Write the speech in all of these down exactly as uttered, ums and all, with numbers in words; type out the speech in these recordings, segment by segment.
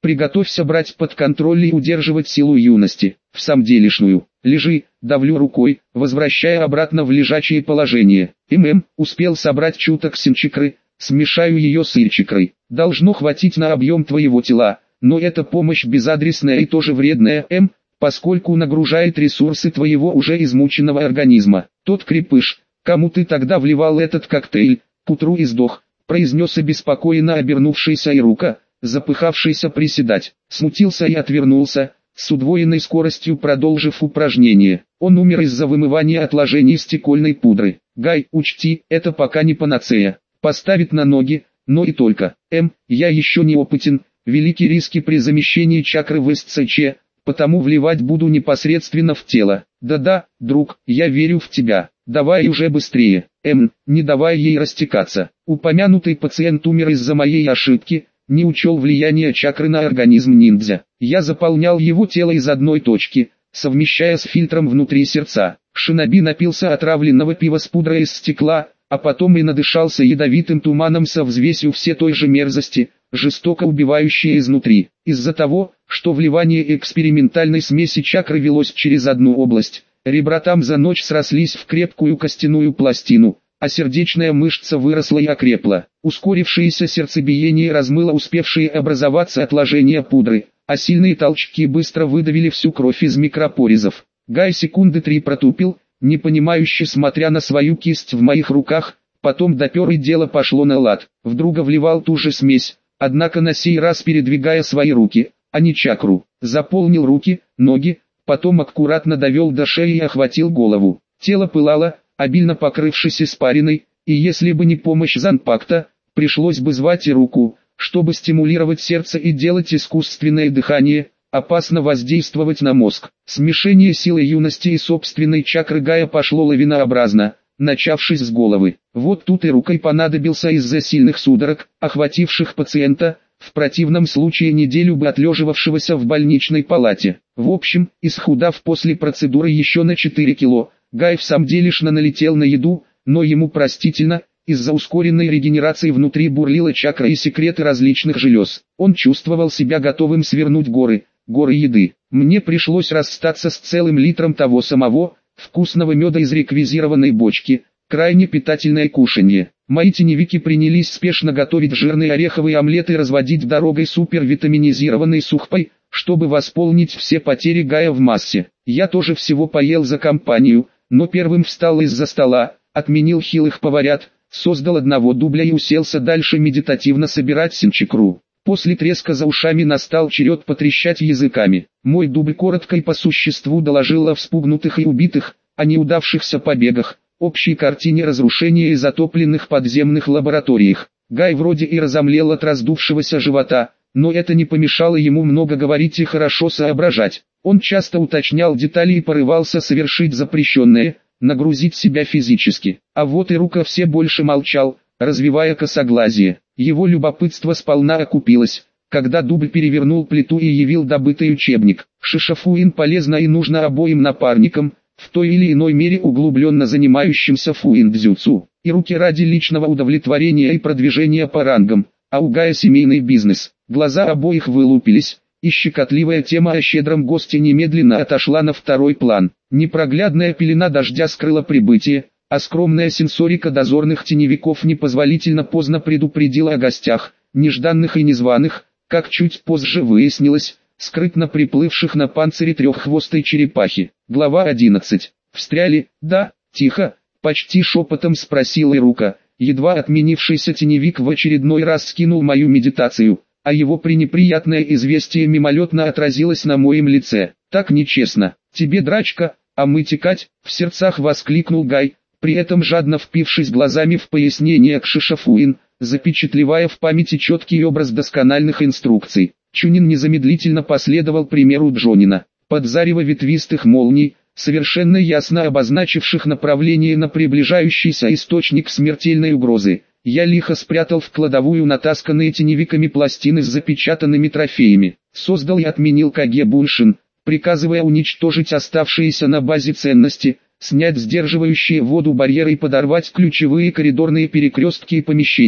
приготовься брать под контроль и удерживать силу юности, в самом делешную. Лежи, давлю рукой, возвращая обратно в лежачее положение. ММ, успел собрать чуток синчикры, смешаю ее с ильчикрой. Должно хватить на объем твоего тела, но эта помощь безадресная и тоже вредная, М, поскольку нагружает ресурсы твоего уже измученного организма. Тот крепыш, кому ты тогда вливал этот коктейль, к утру и сдох, произнес обеспокоенно обернувшийся Ирука, запыхавшийся приседать, смутился и отвернулся, с удвоенной скоростью продолжив упражнение. Он умер из-за вымывания отложений стекольной пудры. Гай, учти, это пока не панацея. Поставит на ноги, но и только. М, я еще не опытен, велики риски при замещении чакры в СЦЧ, потому вливать буду непосредственно в тело. Да-да, друг, я верю в тебя. Давай уже быстрее. М, не давай ей растекаться. Упомянутый пациент умер из-за моей ошибки, не учел влияние чакры на организм ниндзя. Я заполнял его тело из одной точки, совмещая с фильтром внутри сердца. Шиноби напился отравленного пива с пудрой из стекла, а потом и надышался ядовитым туманом со взвесью все той же мерзости, жестоко убивающей изнутри. Из-за того, что вливание экспериментальной смеси чакры велось через одну область, ребра там за ночь срослись в крепкую костяную пластину, а сердечная мышца выросла и окрепла. Ускорившееся сердцебиение размыло успевшие образоваться отложения пудры, а сильные толчки быстро выдавили всю кровь из микропорезов. Гай секунды три протупил, непонимающе смотря на свою кисть в моих руках, потом допер и дело пошло на лад. Вдруг вливал ту же смесь, однако на сей раз передвигая свои руки, а не чакру. Заполнил руки, ноги, потом аккуратно довел до шеи и охватил голову. Тело пылало, обильно покрывшись испариной, и если бы не помощь Занпакта, пришлось бы звать и руку, чтобы стимулировать сердце и делать искусственное дыхание, опасно воздействовать на мозг. Смешение силы юности и собственной чакры Гая пошло лавинообразно, начавшись с головы. Вот тут и рукой понадобился из-за сильных судорог, охвативших пациента, в противном случае неделю бы отлеживавшегося в больничной палате. В общем, исхудав после процедуры еще на четыре кило, Гай в самом делешно налетел на еду, но ему простительно, из-за ускоренной регенерации внутри бурлила чакра и секреты различных желез. Он чувствовал себя готовым свернуть горы, горы еды. Мне пришлось расстаться с целым литром того самого, вкусного меда из реквизированной бочки, крайне питательное кушанье. Мои теневики принялись спешно готовить жирный ореховый омлет и разводить дорогой супервитаминизированной сухпай, чтобы восполнить все потери Гая в массе. Я тоже всего поел за компанию, но первым встал из-за стола, отменил хилых поварят, создал одного дубля и уселся дальше медитативно собирать синчикру. После треска за ушами настал черед потрещать языками. Мой дубль коротко и по существу доложил о вспугнутых и убитых, о неудавшихся побегах, общей картине разрушения и затопленных подземных лабораториях. Гай вроде и разомлел от раздувшегося живота, но это не помешало ему много говорить и хорошо соображать. Он часто уточнял детали и порывался совершить запрещенное, нагрузить себя физически. А вот и Рука все больше молчал, развивая косоглазие. Его любопытство сполна окупилось, когда дубль перевернул плиту и явил добытый учебник. Шишафуин полезно и нужно обоим напарникам, в той или иной мере углубленно занимающимся фуин-дзюцу. И Руки ради личного удовлетворения и продвижения по рангам, а у Гая семейный бизнес. Глаза обоих вылупились, и щекотливая тема о щедром госте немедленно отошла на второй план. Непроглядная пелена дождя скрыла прибытие, а скромная сенсорика дозорных теневиков непозволительно поздно предупредила о гостях, нежданных и незваных, как чуть позже выяснилось, скрытно приплывших на панцире треххвостой черепахи. Глава одиннадцать. Встряли? Да, тихо, почти шепотом спросил Ирука. Едва отменившийся теневик в очередной раз скинул мою медитацию, а его пренеприятное известие мимолетно отразилось на моем лице. Так нечестно. Тебе драчка, а мы текать, в сердцах воскликнул Гай, при этом жадно впившись глазами в пояснение к Шишафуин, запечатлевая в памяти четкий образ доскональных инструкций. Чунин незамедлительно последовал примеру Джонина. Под зарево ветвистых молний, совершенно ясно обозначивших направление на приближающийся источник смертельной угрозы, я лихо спрятал в кладовую натасканные теневиками пластины с запечатанными трофеями. Создал и отменил Каге Буншин, приказывая уничтожить оставшиеся на базе ценности, снять сдерживающие воду барьеры и подорвать ключевые коридорные перекрестки и помещения.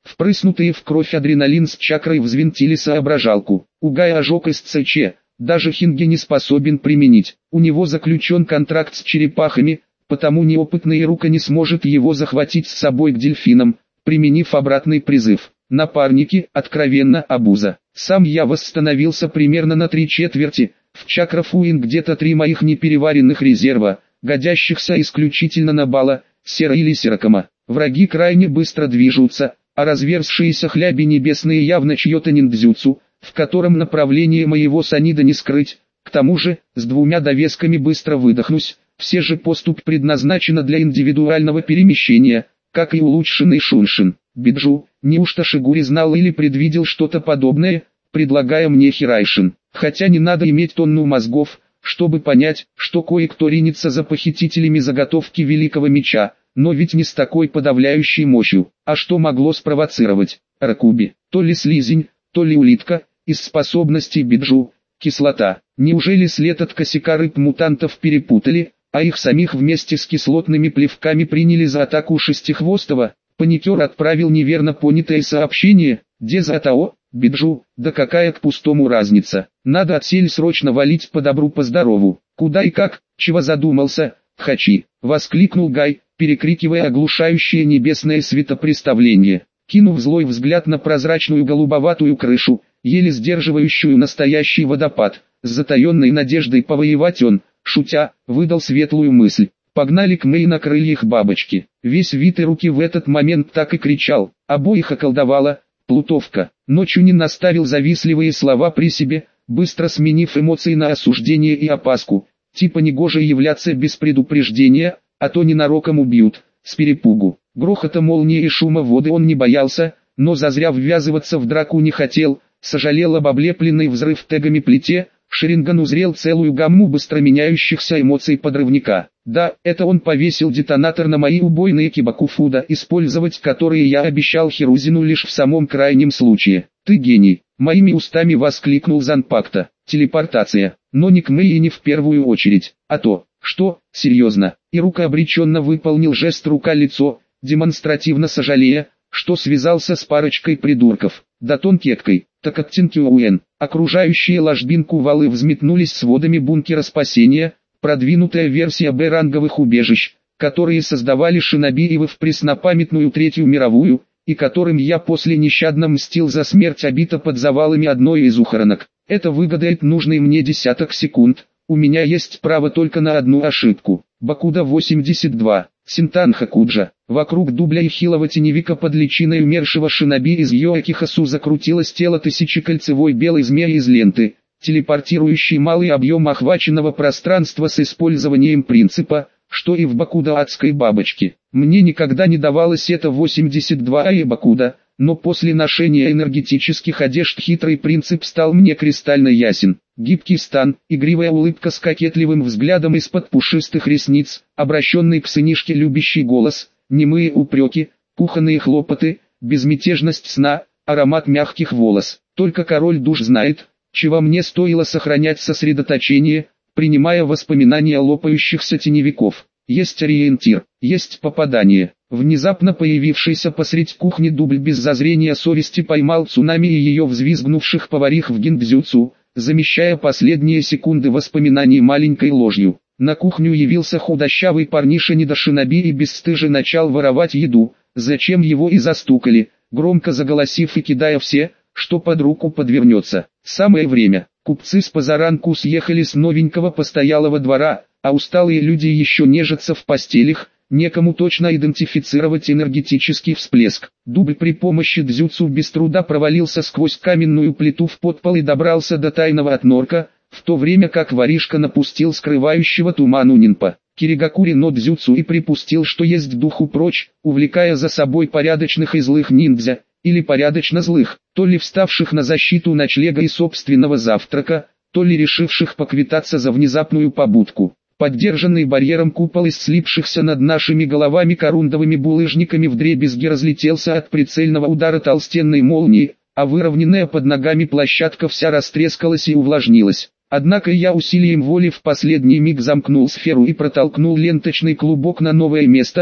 Впрыснутые в кровь адреналин с чакрой взвинтили соображалку. У Гая ожог из ЦЧ, даже Хинги не способен применить. У него заключен контракт с черепахами, потому неопытный Ирука не сможет его захватить с собой к дельфинам, применив обратный призыв. Напарники, откровенно обуза. Сам я восстановился примерно на три четверти, в чакрафуин где-то три моих непереваренных резерва, годящихся исключительно на Бала, Сера или Серакома. Враги крайне быстро движутся, а разверзшиеся хляби небесные явно чье-то ниндзюцу, в котором направление моего санида не скрыть. К тому же, с двумя довесками быстро выдохнусь, все же поступь предназначена для индивидуального перемещения, как и улучшенный шуншин. Биджу, неужто Шигури знал или предвидел что-то подобное, предлагая мне Хирайшин? Хотя не надо иметь тонну мозгов, чтобы понять, что кое-кто ринется за похитителями заготовки Великого Меча, но ведь не с такой подавляющей мощью. А что могло спровоцировать? Ракуби, то ли слизень, то ли улитка, из способностей Биджу, кислота. Неужели след от косяка рыб-мутантов перепутали, а их самих вместе с кислотными плевками приняли за атаку шестихвостого? Паникер отправил неверно понятое сообщение, Дезатао, Биджу, да какая к пустому разница. Надо отсель срочно валить по добру по здорову. Куда и как, чего задумался, Хачи, воскликнул Гай, перекрикивая оглушающее небесное светопреставление. Кинув злой взгляд на прозрачную голубоватую крышу, еле сдерживающую настоящий водопад, с затаенной надеждой повоевать он, шутя, выдал светлую мысль. Погнали к Мэй на крыльях бабочки. Весь вид и руки в этот момент так и кричал, обоих околдовала, плутовка. Ночью не наставил завистливые слова при себе, быстро сменив эмоции на осуждение и опаску. Типа негоже являться без предупреждения, а то ненароком убьют, с перепугу. Грохота молнии и шума воды он не боялся, но зазря ввязываться в драку не хотел, сожалел об облепленной взрыв тегами плите. Шеринган узрел целую гамму быстро меняющихся эмоций подрывника. Да, это он повесил детонатор на мои убойные кибакуфуда, использовать которые я обещал Хирузину лишь в самом крайнем случае. Ты гений, моими устами воскликнул Занпакта. Телепортация, но не к Мэй и не в первую очередь, а то, что, серьезно. Ирука обреченно выполнил жест рука-лицо, демонстративно сожалея, что связался с парочкой придурков. Да тонкеткой, так от Тинкюуэн. Окружающие ложбинку валы взметнулись сводами бункера спасения, продвинутая версия Б-ранговых убежищ, которые создавали шинобиевы в преснопамятную Третью мировую, и которым я после нещадно мстил за смерть обита под завалами одной из ухоронок. Это выгадает нужный мне десяток секунд, у меня есть право только на одну ошибку. Бакуда восемьдесят два, Синтанха Куджа. Вокруг дубля и хилого теневика под личиной умершего шиноби из Йоакихасу закрутилось тело тысячекольцевой белой змеи из ленты, телепортирующий малый объем охваченного пространства с использованием принципа, что и в Бакуда адской бабочки. Мне никогда не давалось это восемьдесят два а и Бакуда, но после ношения энергетических одежд хитрый принцип стал мне кристально ясен. Гибкий стан, игривая улыбка с кокетливым взглядом из-под пушистых ресниц, обращенный к сынишке любящий голос, немые упреки, кухонные хлопоты, безмятежность сна, аромат мягких волос. Только король душ знает, чего мне стоило сохранять сосредоточение, принимая воспоминания лопающихся теневиков. Есть ориентир, есть попадание. Внезапно появившийся посредь кухни дубль без зазрения совести поймал цунами и ее взвизгнувших поварих в гиндзюцу, замещая последние секунды воспоминаний маленькой ложью. На кухню явился худощавый парниша недошиноби и бесстыже начал воровать еду, зачем его и застукали, громко заголосив и кидая все, что под руку подвернется. Самое время. Купцы с позаранку съехали с новенького постоялого двора, а усталые люди еще нежатся в постелях, некому точно идентифицировать энергетический всплеск. Дубль при помощи дзюцу без труда провалился сквозь каменную плиту в подпол и добрался до тайного отнорка, в то время как воришка напустил скрывающего туману нинпа. Киригакури но дзюцу и припустил, что есть духу прочь, увлекая за собой порядочных и злых ниндзя, или порядочно злых, то ли вставших на защиту ночлега и собственного завтрака, то ли решивших поквитаться за внезапную побудку. Поддержанный барьером купол из слипшихся над нашими головами корундовыми булыжниками вдребезги разлетелся от прицельного удара толстенной молнии, а выровненная под ногами площадка вся растрескалась и увлажнилась. Однако я усилием воли в последний миг замкнул сферу и протолкнул ленточный клубок на новое место,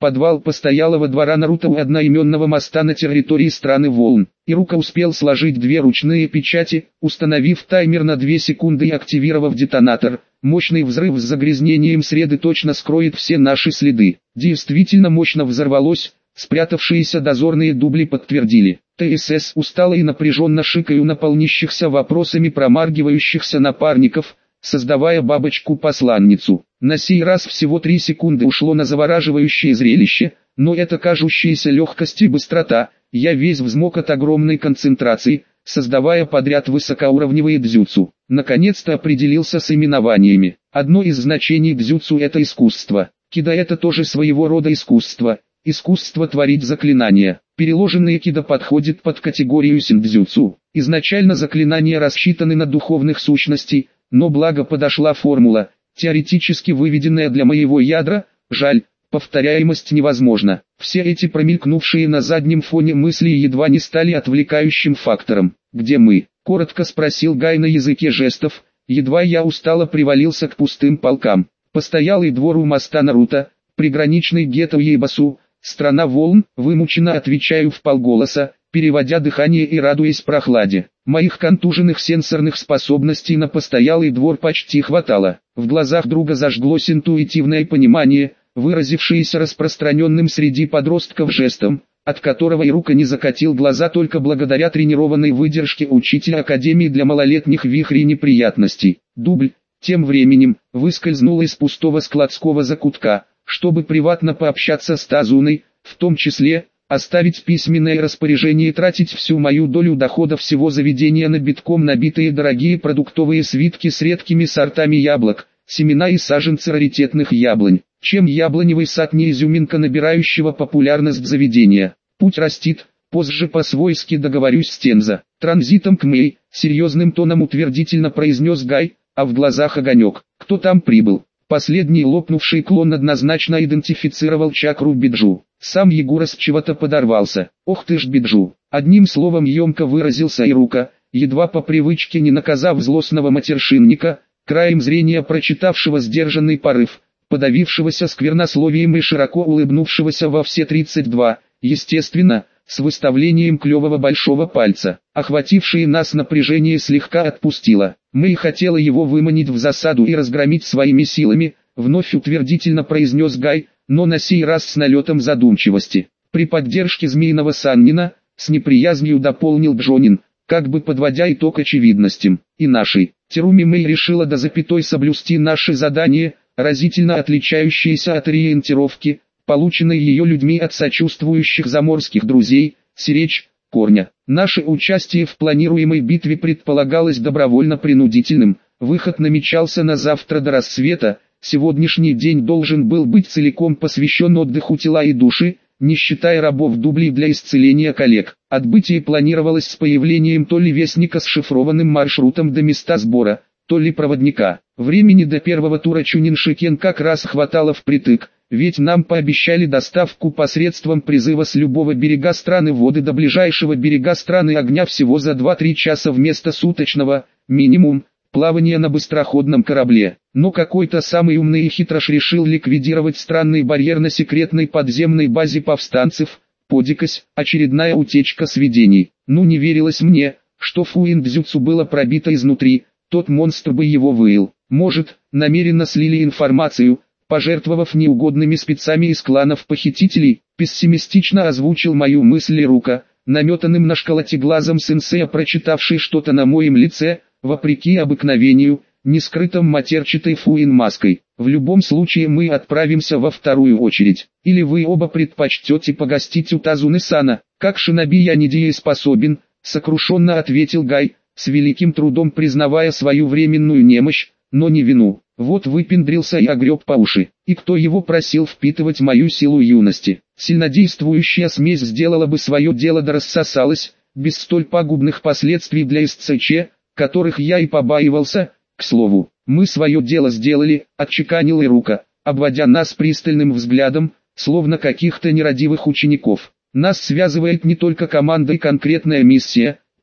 подвал постоялого двора Наруто у одноименного моста на территории страны Волн. Ирука успел сложить две ручные печати, установив таймер на две секунды и активировав детонатор. Мощный взрыв с загрязнением среды точно скроет все наши следы. Действительно мощно взорвалось, спрятавшиеся дозорные дубли подтвердили. ТСС устало и напряженно шикаю на полнящихся вопросами промаргивающихся напарников, создавая бабочку-посланницу. На сей раз всего три секунды ушло на завораживающее зрелище, но это кажущаяся легкость и быстрота, я весь взмок от огромной концентрации, создавая подряд высокоуровневые дзюцу. Наконец-то определился с именованиями. Одно из значений дзюцу — это искусство. Кида — это тоже своего рода искусство. Искусство творить заклинания. Переложенные кида подходит под категорию синдзюцу. Изначально заклинания рассчитаны на духовных сущностей, но благо подошла формула, теоретически выведенная для моего ядра. Жаль, повторяемость невозможна. Все эти промелькнувшие на заднем фоне мысли едва не стали отвлекающим фактором. «Где мы?» — коротко спросил Гай на языке жестов, едва я устало привалился к пустым полкам. Постоялый двор у моста Наруто, приграничный гетто Уэйбасу, страна Волн, вымученно отвечаю вполголоса, переводя дыхание и радуясь прохладе. Моих контуженных сенсорных способностей на постоялый двор почти хватало. В глазах друга зажглось интуитивное понимание, выразившееся распространенным среди подростков жестом, от которого Ирука не закатил глаза только благодаря тренированной выдержке учителя Академии для малолетних вихрей неприятностей. Дубль, тем временем, выскользнул из пустого складского закутка, чтобы приватно пообщаться с Тазуной, в том числе, оставить письменное распоряжение и тратить всю мою долю дохода всего заведения на битком набитые дорогие продуктовые свитки с редкими сортами яблок, семена и саженцы раритетных яблонь. Чем яблоневый сад не изюминка набирающего популярность заведения. Путь растит, позже по-свойски договорюсь с Тензо. Транзитом к Мэй, серьезным тоном утвердительно произнес Гай, а в глазах огонек. Кто там прибыл? Последний лопнувший клон однозначно идентифицировал чакру Биджу. Сам Егора с чего-то подорвался. Ох ты ж Биджу. Одним словом емко выразился Ирука, едва по привычке не наказав злостного матершинника, краем зрения прочитавшего сдержанный порыв, подавившегося сквернословием и широко улыбнувшегося во все тридцать два, естественно, с выставлением клевого большого пальца. Охватившее нас напряжение слегка отпустило. Мэй хотела его выманить в засаду и разгромить своими силами, вновь утвердительно произнес Гай, но на сей раз с налетом задумчивости. При поддержке змеиного Саннина, с неприязнью дополнил Джонин, как бы подводя итог очевидностям. И нашей. Теруми Мэй решила до запятой соблюсти наше задание, разительно отличающиеся от ориентировки, полученной ее людьми от сочувствующих заморских друзей, сиречь, корня. Наше участие в планируемой битве предполагалось добровольно-принудительным, выход намечался на завтра до рассвета, сегодняшний день должен был быть целиком посвящен отдыху тела и души, не считая рабов дублей для исцеления коллег. Отбытие планировалось с появлением то ли вестника с шифрованным маршрутом до места сбора, то ли проводника. Времени до первого тура Чуниншикен как раз хватало впритык, ведь нам пообещали доставку посредством призыва с любого берега страны воды до ближайшего берега страны огня всего за два-три часа вместо суточного, минимум, плавания на быстроходном корабле. Но какой-то самый умный и хитрош решил ликвидировать странный барьер на секретной подземной базе повстанцев, подикось, очередная утечка сведений. Ну не верилось мне, что фуиндзюцу было пробито изнутри, тот монстр бы его выил. Может, намеренно слили информацию, пожертвовав неугодными спецами из кланов похитителей, пессимистично озвучил мою мысль Ирука, наметанным на школоте глазом сенсея, прочитавший что-то на моем лице, вопреки обыкновению, не скрытым матерчатой фуин-маской. В любом случае мы отправимся во вторую очередь. Или вы оба предпочтете погостить у Тазуны-сана, как шиноби я недееспособен, сокрушенно ответил Гай, с великим трудом признавая свою временную немощь, но не вину. Вот выпендрился и огреб по уши. И кто его просил впитывать мою силу юности? Сильнодействующая смесь сделала бы свое дело да рассосалась, без столь пагубных последствий для СЦЧ, которых я и побаивался. К слову, мы свое дело сделали, отчеканил Ирука, обводя нас пристальным взглядом, словно каких-то нерадивых учеников. Нас связывает не только команда и конкретная миссия,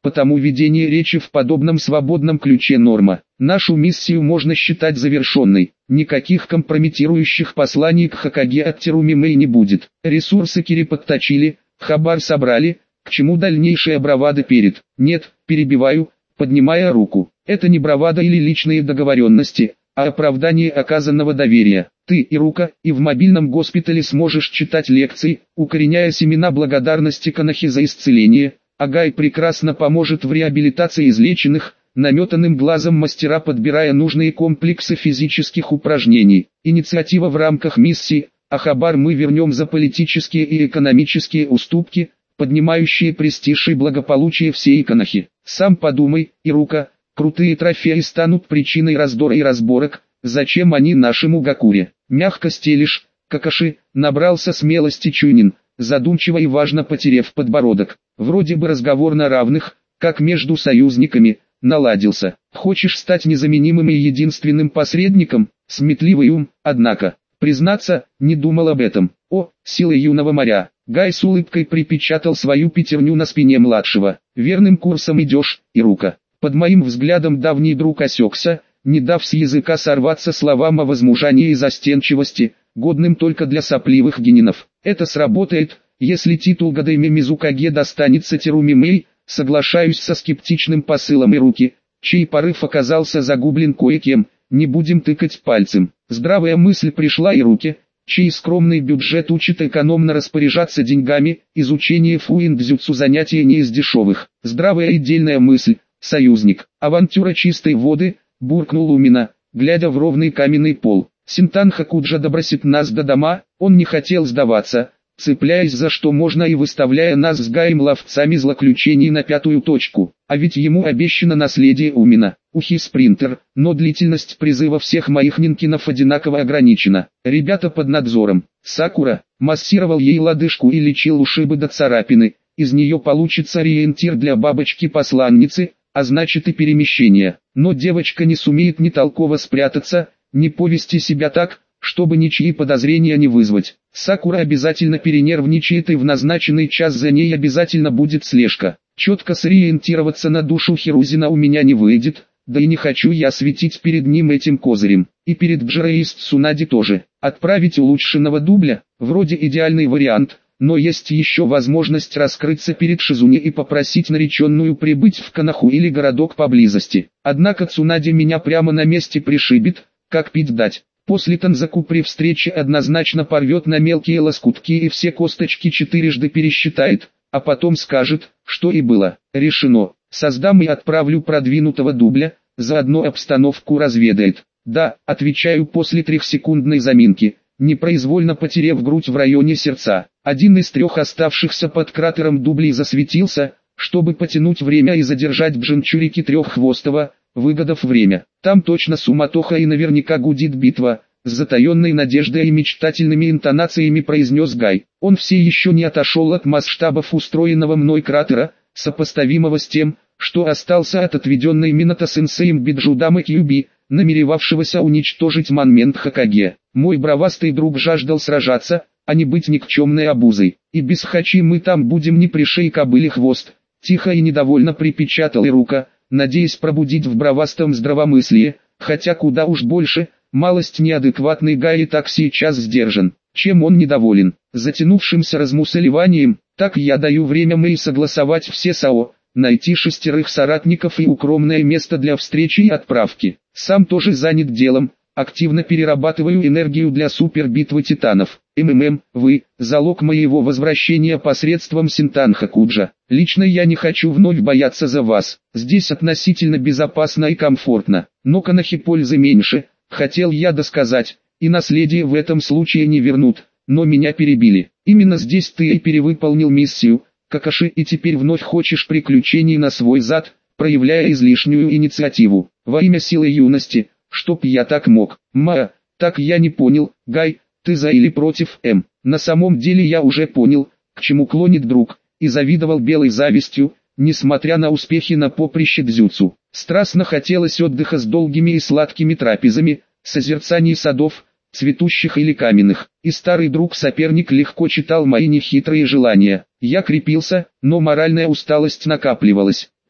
потому ведение речи в подобном свободном ключе норма. Нашу миссию можно считать завершенной. Никаких компрометирующих посланий к Хокаге от Терумимэй не будет. Ресурсы Кири подточили, хабар собрали, к чему дальнейшая бравада перед? Нет, перебиваю, поднимая руку. Это не бравада или личные договоренности, а оправдание оказанного доверия. Ты, Ирука, и в мобильном госпитале сможешь читать лекции, укореняя семена благодарности Конохи за исцеление, а Гай прекрасно поможет в реабилитации излеченных, наметанным глазом мастера подбирая нужные комплексы физических упражнений. Инициатива в рамках миссии, а хабар мы вернем за политические и экономические уступки, поднимающие престиж и благополучие всей Конохи. Сам подумай, Ирука, крутые трофеи станут причиной раздора и разборок, зачем они нашему Гакуре? Мягко стелишь, Какаши, набрался смелости Чунин, задумчиво и важно потерев подбородок. Вроде бы разговор на равных, как между союзниками, наладился. Хочешь стать незаменимым и единственным посредником? Сметливый ум, однако, признаться, не думал об этом. О, силы юного моря! Гай с улыбкой припечатал свою пятерню на спине младшего. Верным курсом идешь, Ирука. Под моим взглядом давний друг осекся, не дав с языка сорваться словам о возмужании и застенчивости, годным только для сопливых генинов. Это сработает, если титул Гадайме Мизукаге достанется Терумимэй, соглашаюсь со скептичным посылом Ируки, чей порыв оказался загублен кое-кем, не будем тыкать пальцем. Здравая мысль пришла Ируке, чей скромный бюджет учит экономно распоряжаться деньгами, изучение фуиндзюцу занятие не из дешевых. Здравая и дельная мысль, союзник. Авантюра чистой воды, буркнул Умина, глядя в ровный каменный пол. Синтан Хакуджа добросит нас до дома, он не хотел сдаваться, цепляясь за что можно и выставляя нас с Гаем ловцами злоключений на пятую точку. А ведь ему обещано наследие Умина. Ухи спринтер, но длительность призыва всех моих нинкинов одинаково ограничена. Ребята под надзором. Сакура массировал ей лодыжку и лечил ушибы до царапины. Из нее получится ориентир для бабочки-посланницы, а значит и перемещение. Но девочка не сумеет ни толково спрятаться, ни повести себя так, чтобы ничьи подозрения не вызвать. Сакура обязательно перенервничает и в назначенный час за ней обязательно будет слежка. Четко сориентироваться на душу Хирузина у меня не выйдет, да и не хочу я светить перед ним этим козырем. И перед Бджирой и Цунади тоже. Отправить улучшенного дубля, вроде идеальный вариант, но есть еще возможность раскрыться перед Шизуне и попросить нареченную прибыть в Коноху или городок поблизости. Однако Цунади меня прямо на месте пришибет, как пить дать. После Танзаку при встрече однозначно порвет на мелкие лоскутки и все косточки четырежды пересчитает, а потом скажет, что и было. Решено. Создам и отправлю продвинутого дубля, заодно обстановку разведает. Да, отвечаю после трехсекундной заминки, непроизвольно потеряв грудь в районе сердца. Один из трех оставшихся под кратером дублей засветился, чтобы потянуть время и задержать Джинчурики треххвостого, выгодав время. Там точно суматоха и наверняка гудит битва, с затаенной надеждой и мечтательными интонациями произнес Гай. Он все еще не отошел от масштабов устроенного мной кратера, сопоставимого с тем, что остался от отведенной Минато-сенсеем Биджудамы Кьюби, намеревавшегося уничтожить монумент Хокаге. Мой бравастый друг жаждал сражаться, а не быть никчемной обузой. И без хачи мы там будем не пришей кобыле хвост. Тихо и недовольно припечатал Ирука, надеясь пробудить в бравастом здравомыслие, хотя куда уж больше, малость неадекватный Гай и так сейчас сдержан. Чем он недоволен? Затянувшимся размусоливанием, так я даю время Мэй согласовать все САО, найти шестерых соратников и укромное место для встречи и отправки. Сам тоже занят делом, активно перерабатываю энергию для супербитвы титанов. МММ, вы, залог моего возвращения посредством Синтан Хакуджа. Лично я не хочу вновь бояться за вас. Здесь относительно безопасно и комфортно, но Конохи пользы меньше, хотел я досказать, и наследие в этом случае не вернут, но меня перебили. Именно здесь ты и перевыполнил миссию, Какаши, и теперь вновь хочешь приключений на свой зад, проявляя излишнюю инициативу. Во имя силы юности, чтоб я так мог. Ма, так я не понял, Гай, ты за или против М. На самом деле я уже понял, к чему клонит друг, и завидовал белой завистью, несмотря на успехи на поприще дзюцу. Страстно хотелось отдыха с долгими и сладкими трапезами, созерцаний садов, цветущих или каменных. И старый друг-соперник легко читал мои нехитрые желания. Я крепился, но моральная усталость накапливалась.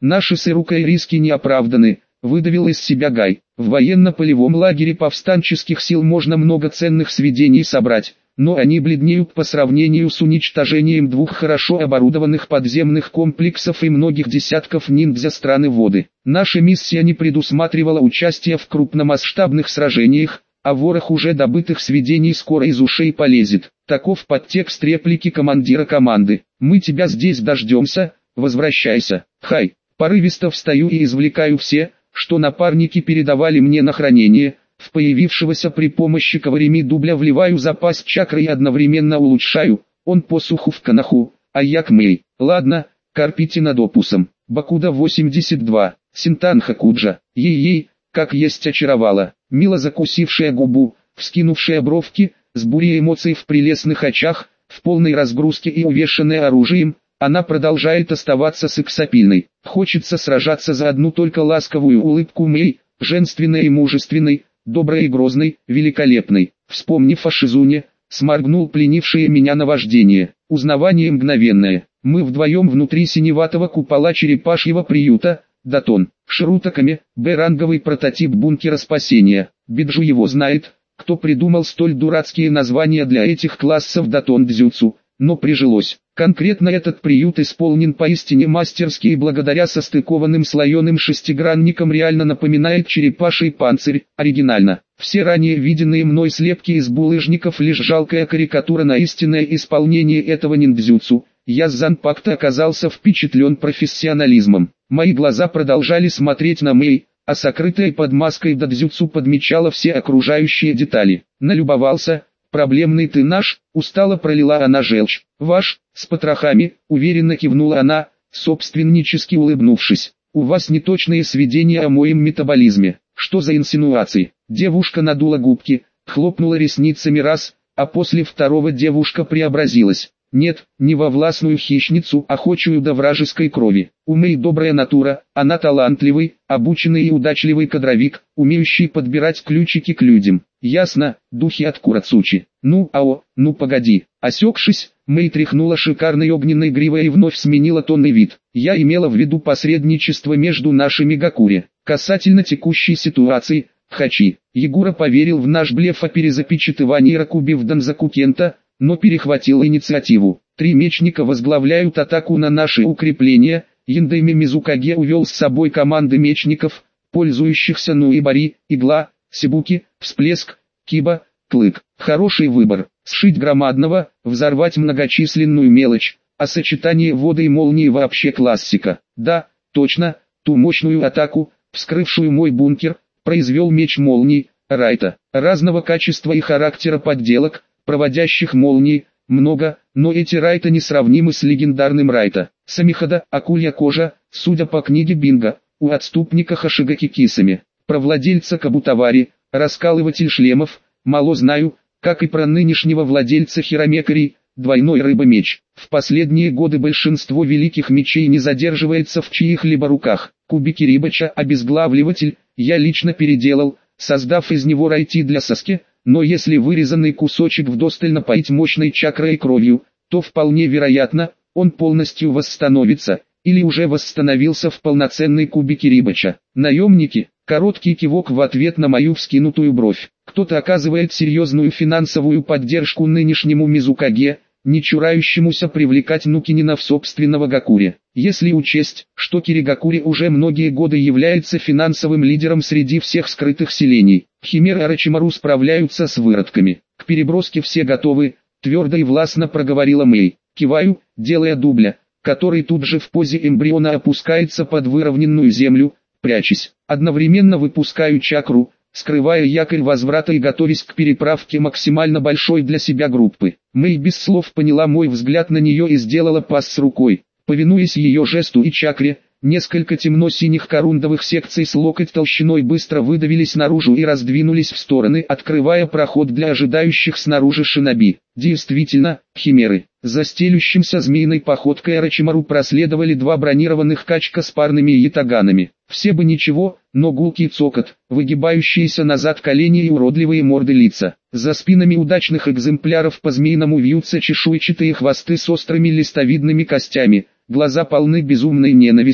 Наши с Ирукой риски не оправданы, выдавил из себя Гай. В военно-полевом лагере повстанческих сил можно много ценных сведений собрать, но они бледнеют по сравнению с уничтожением двух хорошо оборудованных подземных комплексов и многих десятков ниндзя страны воды. Наша миссия не предусматривала участия в крупномасштабных сражениях, а ворох уже добытых сведений скоро из ушей полезет. Таков подтекст реплики командира команды. «Мы тебя здесь дождемся, возвращайся». Хай, порывисто встаю и извлекаю все, что напарники передавали мне на хранение. В появившегося при помощи Каварими дубля вливаю запас чакры и одновременно улучшаю, он посуху в канаху, а я к Мэй. Ладно, корпите над опусом. Бакуда восемьдесят два, Синтанха Куджа, ей-ей, как есть очаровала, мило закусившая губу, вскинувшая бровки, с бурей эмоций в прелестных очах, в полной разгрузке и увешанная оружием, она продолжает оставаться сексапильной. Хочется сражаться за одну только ласковую улыбку Мэй, женственной и мужественной, доброй и грозной, великолепной. Вспомнив о Шизуне, сморгнул пленившее меня наваждение. Узнавание мгновенное. Мы вдвоем внутри синеватого купола черепашьего приюта. Датон. Шрутаками, Б-ранговый прототип бункера спасения. Биджу его знает, кто придумал столь дурацкие названия для этих классов Датон Дзюцу, но прижилось. Конкретно этот приют исполнен поистине мастерски и благодаря состыкованным слоеным шестигранникам реально напоминает черепаший панцирь, оригинально. Все ранее виденные мной слепки из булыжников лишь жалкая карикатура на истинное исполнение этого ниндзюцу. Я с Занпакта оказался впечатлен профессионализмом. Мои глаза продолжали смотреть на Мэй, а сокрытая под маской дадзюцу подмечала все окружающие детали. Налюбовался. «Проблемный ты наш», устало пролила она желчь. «Ваш, с потрохами», уверенно кивнула она, собственнически улыбнувшись. «У вас неточные сведения о моем метаболизме». «Что за инсинуации?» Девушка надула губки, хлопнула ресницами раз, а после второго девушка преобразилась. «Нет, не во властную хищницу, охочую до вражеской крови. У Мэй добрая натура, она талантливый, обученный и удачливый кадровик, умеющий подбирать ключики к людям. Ясно, духи от Курацучи. Ну, ао, ну погоди». Осекшись, Мэй тряхнула шикарной огненной гривой и вновь сменила тонный вид. «Я имела в виду посредничество между нашими Гакури. Касательно текущей ситуации, Хачи». Егора поверил в наш блеф о перезапечатывании Ракуби в Данзаку Кента, но перехватил инициативу. Три мечника возглавляют атаку на наши укрепления. Яндайми Мизукаге увел с собой команды мечников, пользующихся Нуибари, Игла, Сибуки, Всплеск, Киба, Клык. Хороший выбор. Сшить громадного, взорвать многочисленную мелочь, а сочетание воды и молнии вообще классика. Да, точно, ту мощную атаку, вскрывшую мой бункер, произвел меч молний, Райта. Разного качества и характера подделок, проводящих молнии, много, но эти Райта несравнимы с легендарным Райта. Самихада, акулья кожа, судя по книге Бинга, у отступника Хашигаки Кисами. Про владельца Кабутавари, раскалыватель шлемов, мало знаю, как и про нынешнего владельца Хиромекари, двойной рыбомеч. В последние годы большинство великих мечей не задерживается в чьих-либо руках. Кубики Рибача, обезглавливатель, я лично переделал, создав из него райти для Саски. Но если вырезанный кусочек вдосталь напоить мощной чакрой и кровью, то вполне вероятно, он полностью восстановится, или уже восстановился в полноценной кубике Рибача. Наемники, короткий кивок в ответ на мою вскинутую бровь. Кто-то оказывает серьезную финансовую поддержку нынешнему Мизукаге, не чурающемуся привлекать Нукинина в собственного Гакури. Если учесть, что Киригакури уже многие годы является финансовым лидером среди всех скрытых селений, Химеры Орочимару справляются с выродками. К переброске все готовы, твердо и властно проговорила Мэй. Киваю, делая дубля, который тут же в позе эмбриона опускается под выровненную землю, прячась. Одновременно выпускаю чакру, скрывая якорь возврата и готовясь к переправке максимально большой для себя группы. Мэй без слов поняла мой взгляд на нее и сделала пас с рукой. Повинуясь ее жесту и чакре, несколько темно-синих корундовых секций с локоть толщиной быстро выдавились наружу и раздвинулись в стороны, открывая проход для ожидающих снаружи шиноби. Действительно, химеры. За стелющимся змеиной походкой Орочимару проследовали два бронированных качка с парными ятаганами. Все бы ничего, но гулкий цокот, выгибающиеся назад колени и уродливые морды лица. За спинами удачных экземпляров по-змеиному вьются чешуйчатые хвосты с острыми листовидными костями. Глаза полны безумной ненависти,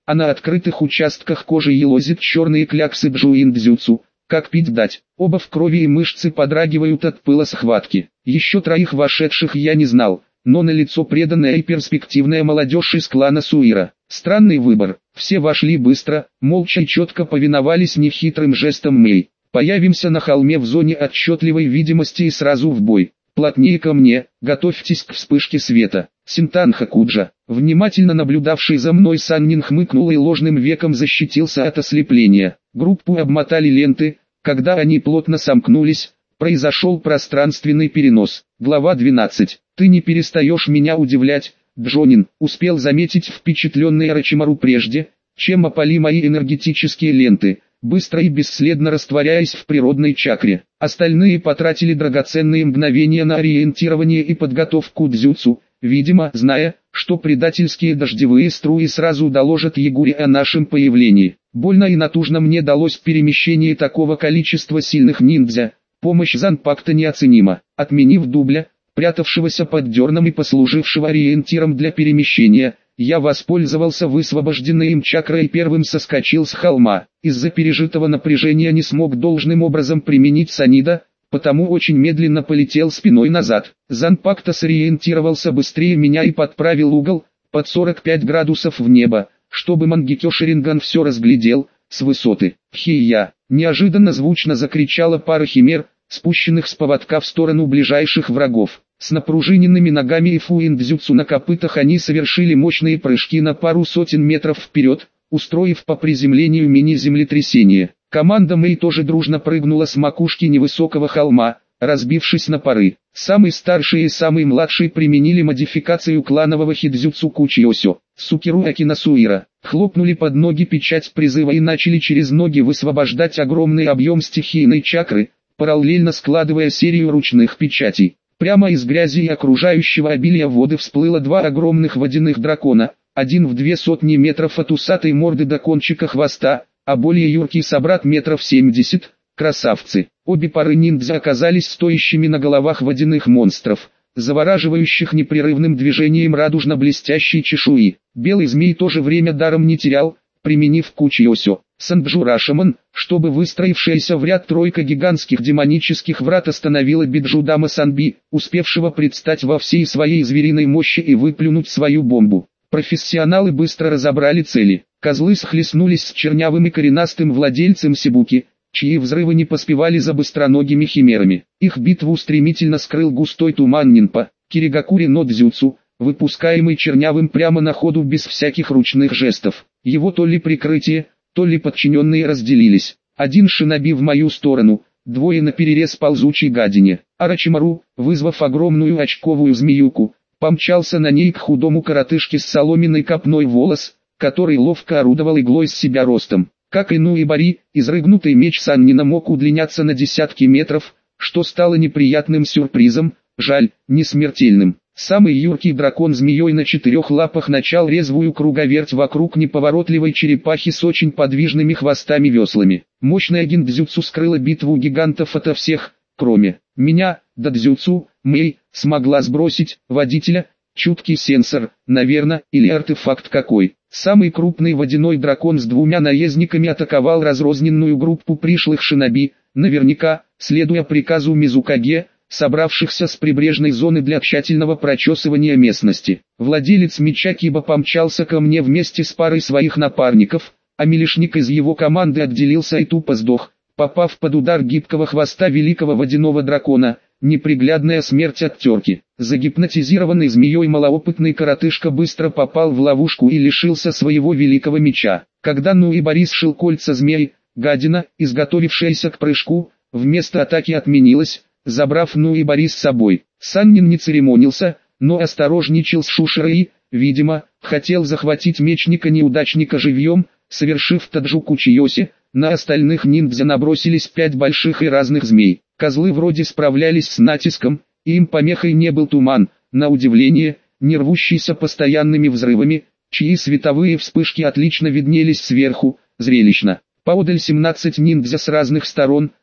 а на открытых участках кожи елозят черные кляксы джуин-дзюцу. Как пить дать, оба в крови и мышцы подрагивают от пыла схватки. Еще троих вошедших я не знал, но налицо преданная и перспективная молодежь из клана Суира. Странный выбор, все вошли быстро, молча и четко повиновались нехитрым жестам Мэй. Появимся на холме в зоне отчетливой видимости и сразу в бой. Плотнее ко мне, готовьтесь к вспышке света. Синтан Хакуджа, внимательно наблюдавший за мной Саннин, хмыкнул и ложным веком защитился от ослепления. Группу обмотали ленты, когда они плотно сомкнулись, произошел пространственный перенос. Глава двенадцать. Ты не перестаешь меня удивлять, Джонин, успел заметить впечатленный Орочимару прежде, чем опали мои энергетические ленты, быстро и бесследно растворяясь в природной чакре. Остальные потратили драгоценные мгновения на ориентирование и подготовку дзюцу, видимо, зная, что предательские дождевые струи сразу доложат Ягуре о нашем появлении. Больно и натужно мне далось перемещение такого количества сильных ниндзя, помощь Занпакта неоценима. Отменив дубля, прятавшегося под дерном и послужившего ориентиром для перемещения, я воспользовался высвобожденной им чакрой и первым соскочил с холма. Из-за пережитого напряжения не смог должным образом применить Санида, потому очень медленно полетел спиной назад. Занпакта сориентировался быстрее меня и подправил угол, под сорок пять градусов в небо, чтобы Мангекё Шеринган все разглядел, с высоты. «Хей-я!» — неожиданно звучно закричала пара химер, спущенных с поводка в сторону ближайших врагов. С напружиненными ногами и фуин-дзюцу на копытах они совершили мощные прыжки на пару сотен метров вперед, устроив по приземлению мини-землетрясение. Команда Мэй тоже дружно прыгнула с макушки невысокого холма, разбившись на пары. Самый старший и самый младший применили модификацию кланового хидзюцу Кучиосё, Сукиру Акинасуира, хлопнули под ноги печать призыва и начали через ноги высвобождать огромный объем стихийной чакры, параллельно складывая серию ручных печатей. Прямо из грязи и окружающего обилия воды всплыло два огромных водяных дракона, один в две сотни метров от усатой морды до кончика хвоста, а более юркий собрат метров семьдесят, красавцы. Обе пары ниндзя оказались стоящими на головах водяных монстров, завораживающих непрерывным движением радужно-блестящей чешуи. Белый змей тоже время даром не терял, применив Кучиосё. Санджу Рашаман, чтобы выстроившаяся в ряд тройка гигантских демонических врат остановила Биджудама Санби, успевшего предстать во всей своей звериной мощи и выплюнуть свою бомбу. Профессионалы быстро разобрали цели. Козлы схлестнулись с чернявым и коренастым владельцем Сибуки, чьи взрывы не поспевали за быстроногими химерами. Их битву стремительно скрыл густой туман Нинпа, Киригакури но Дзюцу, выпускаемый чернявым прямо на ходу без всяких ручных жестов. Его то ли прикрытие, то ли подчиненные разделились. Один шиноби в мою сторону, двое наперерез ползучей гадине. Орочимару, вызвав огромную очковую змеюку, помчался на ней к худому коротышке с соломенной копной волос, который ловко орудовал иглой с себя ростом. Как и Нуибари, изрыгнутый меч Саннина мог удлиняться на десятки метров, что стало неприятным сюрпризом, жаль, не смертельным. Самый юркий дракон змеей на четырех лапах начал резвую круговерть вокруг неповоротливой черепахи с очень подвижными хвостами-веслами. Мощная гиндзюцу скрыла битву гигантов ото всех, кроме меня. До дзюцу Мэй смогла сбросить водителя, чуткий сенсор, наверное, или артефакт какой. Самый крупный водяной дракон с двумя наездниками атаковал разрозненную группу пришлых шиноби, наверняка, следуя приказу Мизукаге, собравшихся с прибрежной зоны для тщательного прочесывания местности. Владелец меча Киба помчался ко мне вместе с парой своих напарников, а милишник из его команды отделился и тупо сдох, попав под удар гибкого хвоста великого водяного дракона. Неприглядная смерть от терки. Загипнотизированный змеей малоопытный коротышка быстро попал в ловушку и лишился своего великого меча. Когда Нуибари сшил кольца змей, гадина, изготовившаяся к прыжку, вместо атаки отменилась, забрав Нуибари с собой. Саннин не церемонился, но осторожничал с Шушерой, видимо, хотел захватить мечника-неудачника живьем, совершив таджуку Чиоси. На остальных ниндзя набросились пять больших и разных змей. Козлы вроде справлялись с натиском, и им помехой не был туман, на удивление, не рвущийся постоянными взрывами, чьи световые вспышки отлично виднелись сверху, зрелищно. Поодаль семнадцать ниндзя с разных сторон,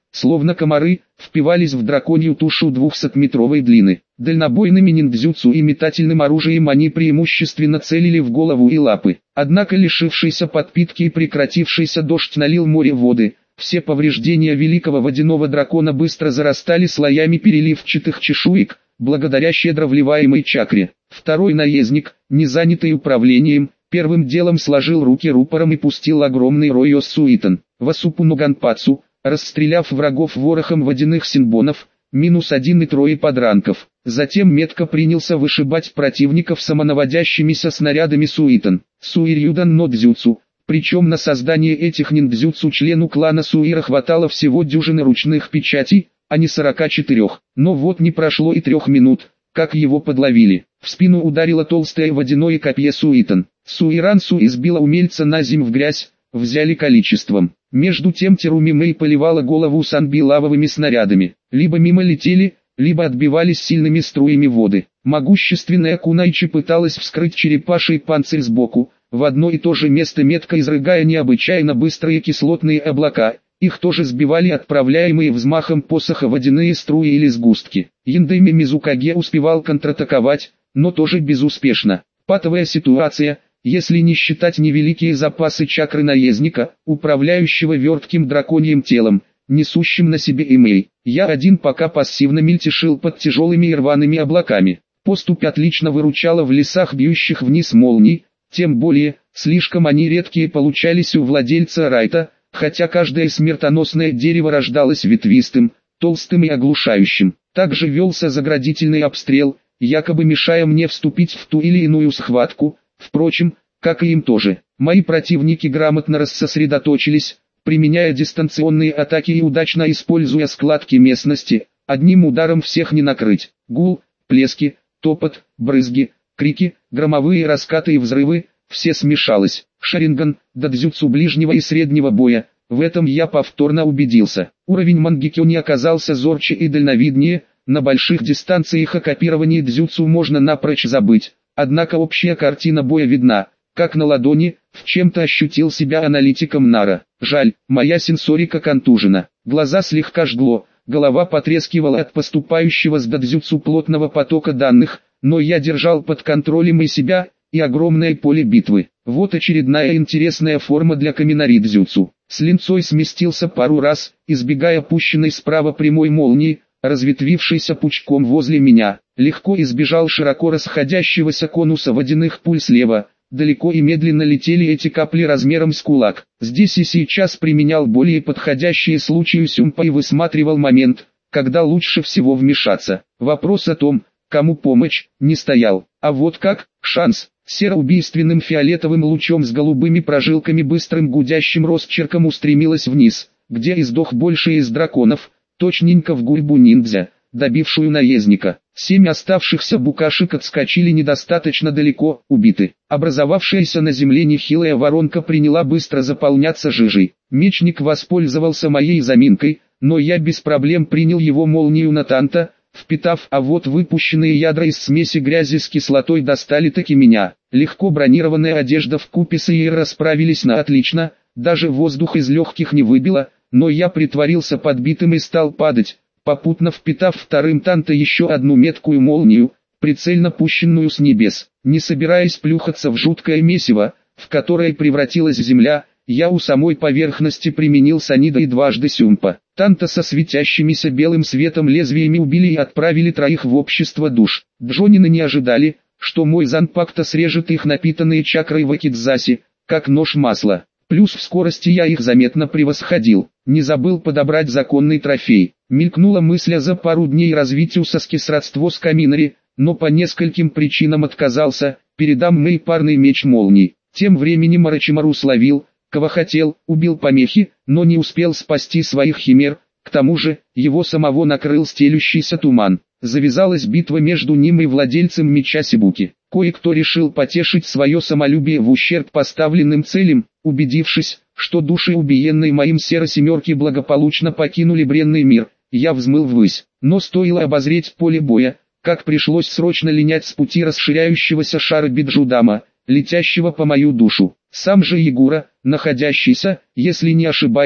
словно комары, впивались в драконью тушу двухсотметровой длины. Дальнобойными ниндзюцу и метательным оружием они преимущественно целили в голову и лапы. Однако лишившийся подпитки и прекратившийся дождь налил море воды. Все повреждения великого водяного дракона быстро зарастали слоями переливчатых чешуек, благодаря щедро вливаемой чакре. Второй наездник, не занятый управлением, первым делом сложил руки рупором и пустил огромный рой Осуитан. Васупу Ноганпацу, расстреляв врагов ворохом водяных синбонов, минус один и трое подранков. Затем метко принялся вышибать противников самонаводящимися снарядами Суитан. Суирюдан но дзюцу. Причем на создание этих ниндзюцу члену клана Суира хватало всего дюжины ручных печатей, а не сорока четырёх. Но вот не прошло и трех минут, как его подловили. В спину ударило толстое водяное копье Суитан. Суирансу избила умельца на земь в грязь, взяли количеством. Между тем Теруми Мэй поливала голову Санби лавовыми снарядами. Либо мимо летели, либо отбивались сильными струями воды. Могущественная Кунайчи пыталась вскрыть черепаший панцирь сбоку, в одно и то же место метко изрыгая необычайно быстрые кислотные облака. Их тоже сбивали отправляемые взмахом посоха водяные струи или сгустки. Яндайми Мизукаге успевал контратаковать, но тоже безуспешно. Патовая ситуация, если не считать невеликие запасы чакры наездника, управляющего вертким драконьим телом, несущим на себе Имэй. Я один пока пассивно мельтешил под тяжелыми и рваными облаками. Поступь отлично выручала в лесах бьющих вниз молний, тем более, слишком они редкие получались у владельца Райта, хотя каждое смертоносное дерево рождалось ветвистым, толстым и оглушающим. Также велся заградительный обстрел, якобы мешая мне вступить в ту или иную схватку, впрочем, как и им тоже. Мои противники грамотно рассосредоточились, применяя дистанционные атаки и удачно используя складки местности, одним ударом всех не накрыть. Гул, плески, топот, брызги, крики, громовые раскаты и взрывы, все смешалось. Шаринган, дадзюцу ближнего и среднего боя, в этом я повторно убедился. Уровень Мангекё не оказался зорче и дальновиднее, на больших дистанциях о копировании дзюцу можно напрочь забыть, однако общая картина боя видна, как на ладони, в чем-то ощутил себя аналитиком Нара. Жаль, моя сенсорика контужена, глаза слегка жгло, голова потрескивала от поступающего с дадзюцу плотного потока данных, но я держал под контролем и себя, и огромное поле битвы. Вот очередная интересная форма для каминари-дзюцу. С линцой сместился пару раз, избегая пущенной справа прямой молнии, разветвившейся пучком возле меня. Легко избежал широко расходящегося конуса водяных пуль слева. Далеко и медленно летели эти капли размером с кулак. Здесь и сейчас применял более подходящие случаю сюмпа и высматривал момент, когда лучше всего вмешаться. Вопрос о том, кому помочь, не стоял. А вот как, шанс. Серо-убийственным фиолетовым лучом с голубыми прожилками быстрым гудящим росчерком устремилась вниз, где издох больше из драконов, точненько в гульбу ниндзя, добившую наездника. Семь оставшихся букашек отскочили недостаточно далеко, убиты. Образовавшаяся на земле нехилая воронка приняла быстро заполняться жижей. Мечник воспользовался моей заминкой, но я без проблем принял его молнию на танта, впитав, а вот выпущенные ядра из смеси грязи с кислотой достали таки меня. Легко бронированная одежда вкупе с ей расправились на отлично, даже воздух из легких не выбило, но я притворился подбитым и стал падать, попутно впитав вторым танта еще одну меткую молнию, прицельно пущенную с небес. Не собираясь плюхаться в жуткое месиво, в которое превратилась земля, я у самой поверхности применил санида и дважды сюмпа. Танта со светящимися белым светом лезвиями убили и отправили троих в общество душ. Джонины не ожидали, что мой занпакта срежет их напитанные чакрой вакидзаси, как нож масла. Плюс в скорости я их заметно превосходил. Не забыл подобрать законный трофей. Мелькнула мысль за пару дней развить у Саски сродство с Каминари, но по нескольким причинам отказался, передам Мэй парный меч молний. Тем временем Орочимару словил, кого хотел, убил помехи, но не успел спасти своих химер, к тому же, его самого накрыл стелющийся туман. Завязалась битва между ним и владельцем меча Сибуки. Кое-кто решил потешить свое самолюбие в ущерб поставленным целям, убедившись, что души убиенной моим серо-семерки благополучно покинули бренный мир. Я взмыл ввысь, но стоило обозреть поле боя, как пришлось срочно линять с пути расширяющегося шара Биджудама, летящего по мою душу. Сам же Ягура, находящийся, если не ошибаюсь,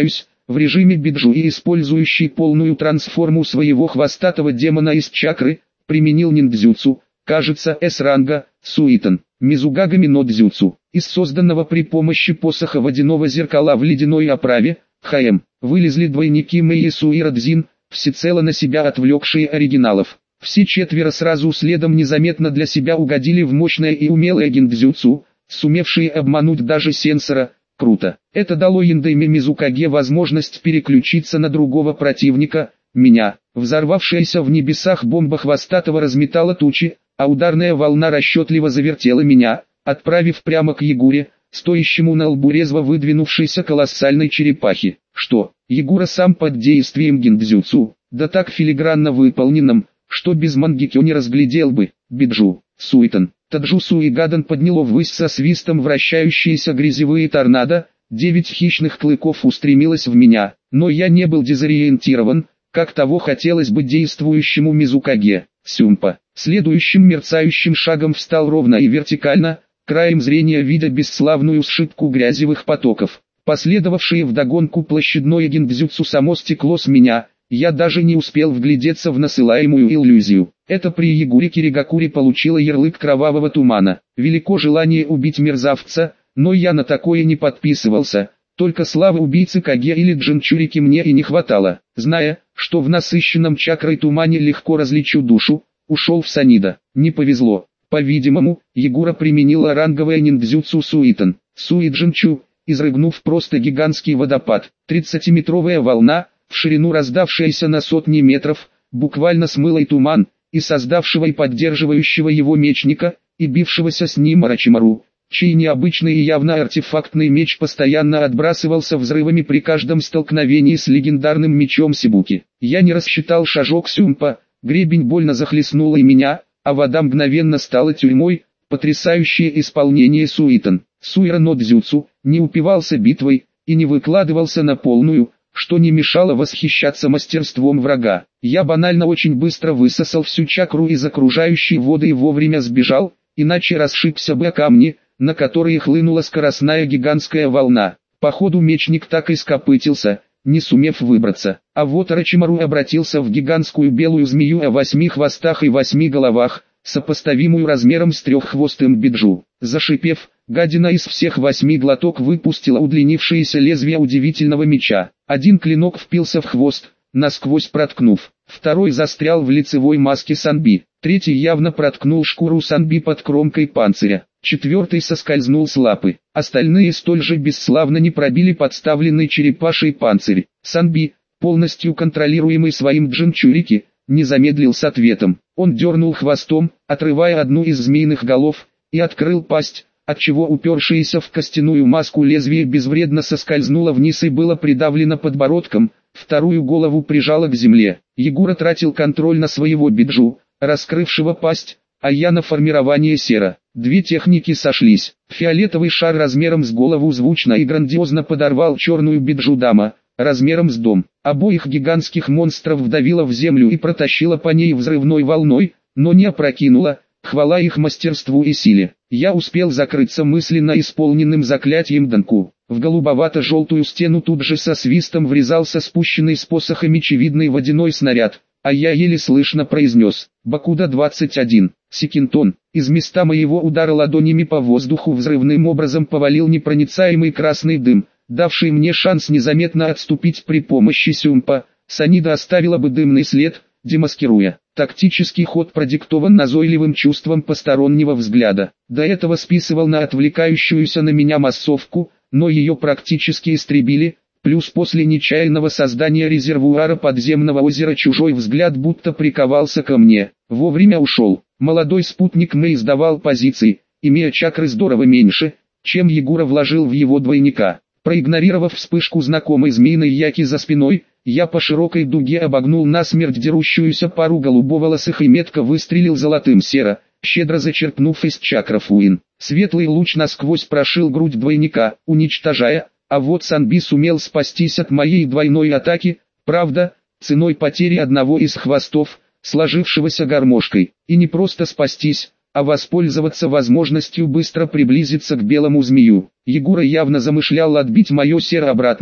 в режиме биджу и использующий полную трансформу своего хвостатого демона из чакры, применил ниндзюцу, кажется С-ранга, Суитон, Мизугагами но дзюцу, из созданного при помощи посоха водяного зеркала в ледяной оправе, ХМ, вылезли двойники Мэй и Суира Дзин, всецело на себя отвлекшие оригиналов. Все четверо сразу следом незаметно для себя угодили в мощное и умелое гиндзюцу, сумевшие обмануть даже сенсора. Круто. Это дало Яндайме Мизукаге возможность переключиться на другого противника, меня. Взорвавшаяся в небесах бомба хвостатого разметала тучи, а ударная волна расчетливо завертела меня, отправив прямо к Ягуре, стоящему на лбу резво выдвинувшейся колоссальной черепахи. Что, Ягура сам под действием гиндзюцу, да так филигранно выполненным, что без мангекё не разглядел бы. Биджу, Суитон, Таджусу и Гадан подняло ввысь со свистом вращающиеся грязевые торнадо, девять хищных клыков устремилось в меня, но я не был дезориентирован, как того хотелось бы действующему Мизукаге. Сюмпа, следующим мерцающим шагом встал ровно и вертикально, краем зрения видя бесславную сшибку грязевых потоков. Последовавшее вдогонку площадное гиндзюцу само стекло с меня, я даже не успел вглядеться в насылаемую иллюзию. Это при Ягуре Киригакури получила ярлык кровавого тумана. Велико желание убить мерзавца, но я на такое не подписывался. Только славы убийцы Каге или Джинчурики мне и не хватало. Зная, что в насыщенном чакрой тумане легко различу душу, ушел в Санида. Не повезло. По-видимому, Ягура применила ранговое ниндзюцу Суитон. Суиджинчу, изрыгнув просто гигантский водопад. тридцатиметровая волна, в ширину раздавшаяся на сотни метров, буквально смыла и туман, и создавшего и поддерживающего его мечника, и бившегося с ним Орочимару, чей необычный и явно артефактный меч постоянно отбрасывался взрывами при каждом столкновении с легендарным мечом Сибуки. Я не рассчитал шажок Сюмпа, гребень больно захлестнула и меня, а вода мгновенно стала тюрьмой. Потрясающее исполнение Суитон. Суира но дзюцу не упивался битвой и не выкладывался на полную, что не мешало восхищаться мастерством врага. Я банально очень быстро высосал всю чакру из окружающей воды и вовремя сбежал, иначе расшибся бы о камни, на которые хлынула скоростная гигантская волна. Походу мечник так и скопытился, не сумев выбраться. А вот Орочимару обратился в гигантскую белую змею о восьми хвостах и восьми головах, сопоставимую размером с треххвостым биджу. Зашипев, гадина из всех восьми глоток выпустила удлинившееся лезвие удивительного меча. Один клинок впился в хвост, насквозь проткнув. Второй застрял в лицевой маске Санби. Третий явно проткнул шкуру Санби под кромкой панциря. Четвертый соскользнул с лапы. Остальные столь же бесславно не пробили подставленный черепаший панцирь. Санби, полностью контролируемый своим Джинчурики, не замедлил с ответом. Он дернул хвостом, отрывая одну из змеиных голов, и открыл пасть, отчего упершееся в костяную маску лезвие безвредно соскользнуло вниз и было придавлено подбородком, вторую голову прижало к земле. Ягура тратил контроль на своего биджу, раскрывшего пасть, а я на формирование сера. Две техники сошлись. Фиолетовый шар размером с голову звучно и грандиозно подорвал черную биджу дама, размером с дом. Обоих гигантских монстров вдавило в землю и протащило по ней взрывной волной, но не опрокинуло, хвала их мастерству и силе. Я успел закрыться мысленно исполненным заклятием Данку. В голубовато-желтую стену тут же со свистом врезался спущенный с посоха мечевидный водяной снаряд, а я еле слышно произнес: «Бакуда двадцать один, Секинтон». Из места моего удара ладонями по воздуху взрывным образом повалил непроницаемый красный дым, давший мне шанс незаметно отступить при помощи Сюмпа. Санида оставила бы дымный след, демаскируя. Тактический ход продиктован назойливым чувством постороннего взгляда. До этого списывал на отвлекающуюся на меня массовку, но ее практически истребили, плюс после нечаянного создания резервуара подземного озера чужой взгляд будто приковался ко мне. Вовремя ушел. Молодой спутник Мэй сдавал позиции, имея чакры здорово меньше, чем Ягура вложил в его двойника. Проигнорировав вспышку знакомой змеиной яки за спиной, я по широкой дуге обогнул насмерть дерущуюся пару голубоволосых и метко выстрелил золотым сера, щедро зачерпнув из чакров Уин. Светлый луч насквозь прошил грудь двойника, уничтожая, а вот Санби сумел спастись от моей двойной атаки, правда, ценой потери одного из хвостов, сложившегося гармошкой. И не просто спастись, а воспользоваться возможностью быстро приблизиться к белому змею. Ягура явно замышлял отбить мое серо обратно,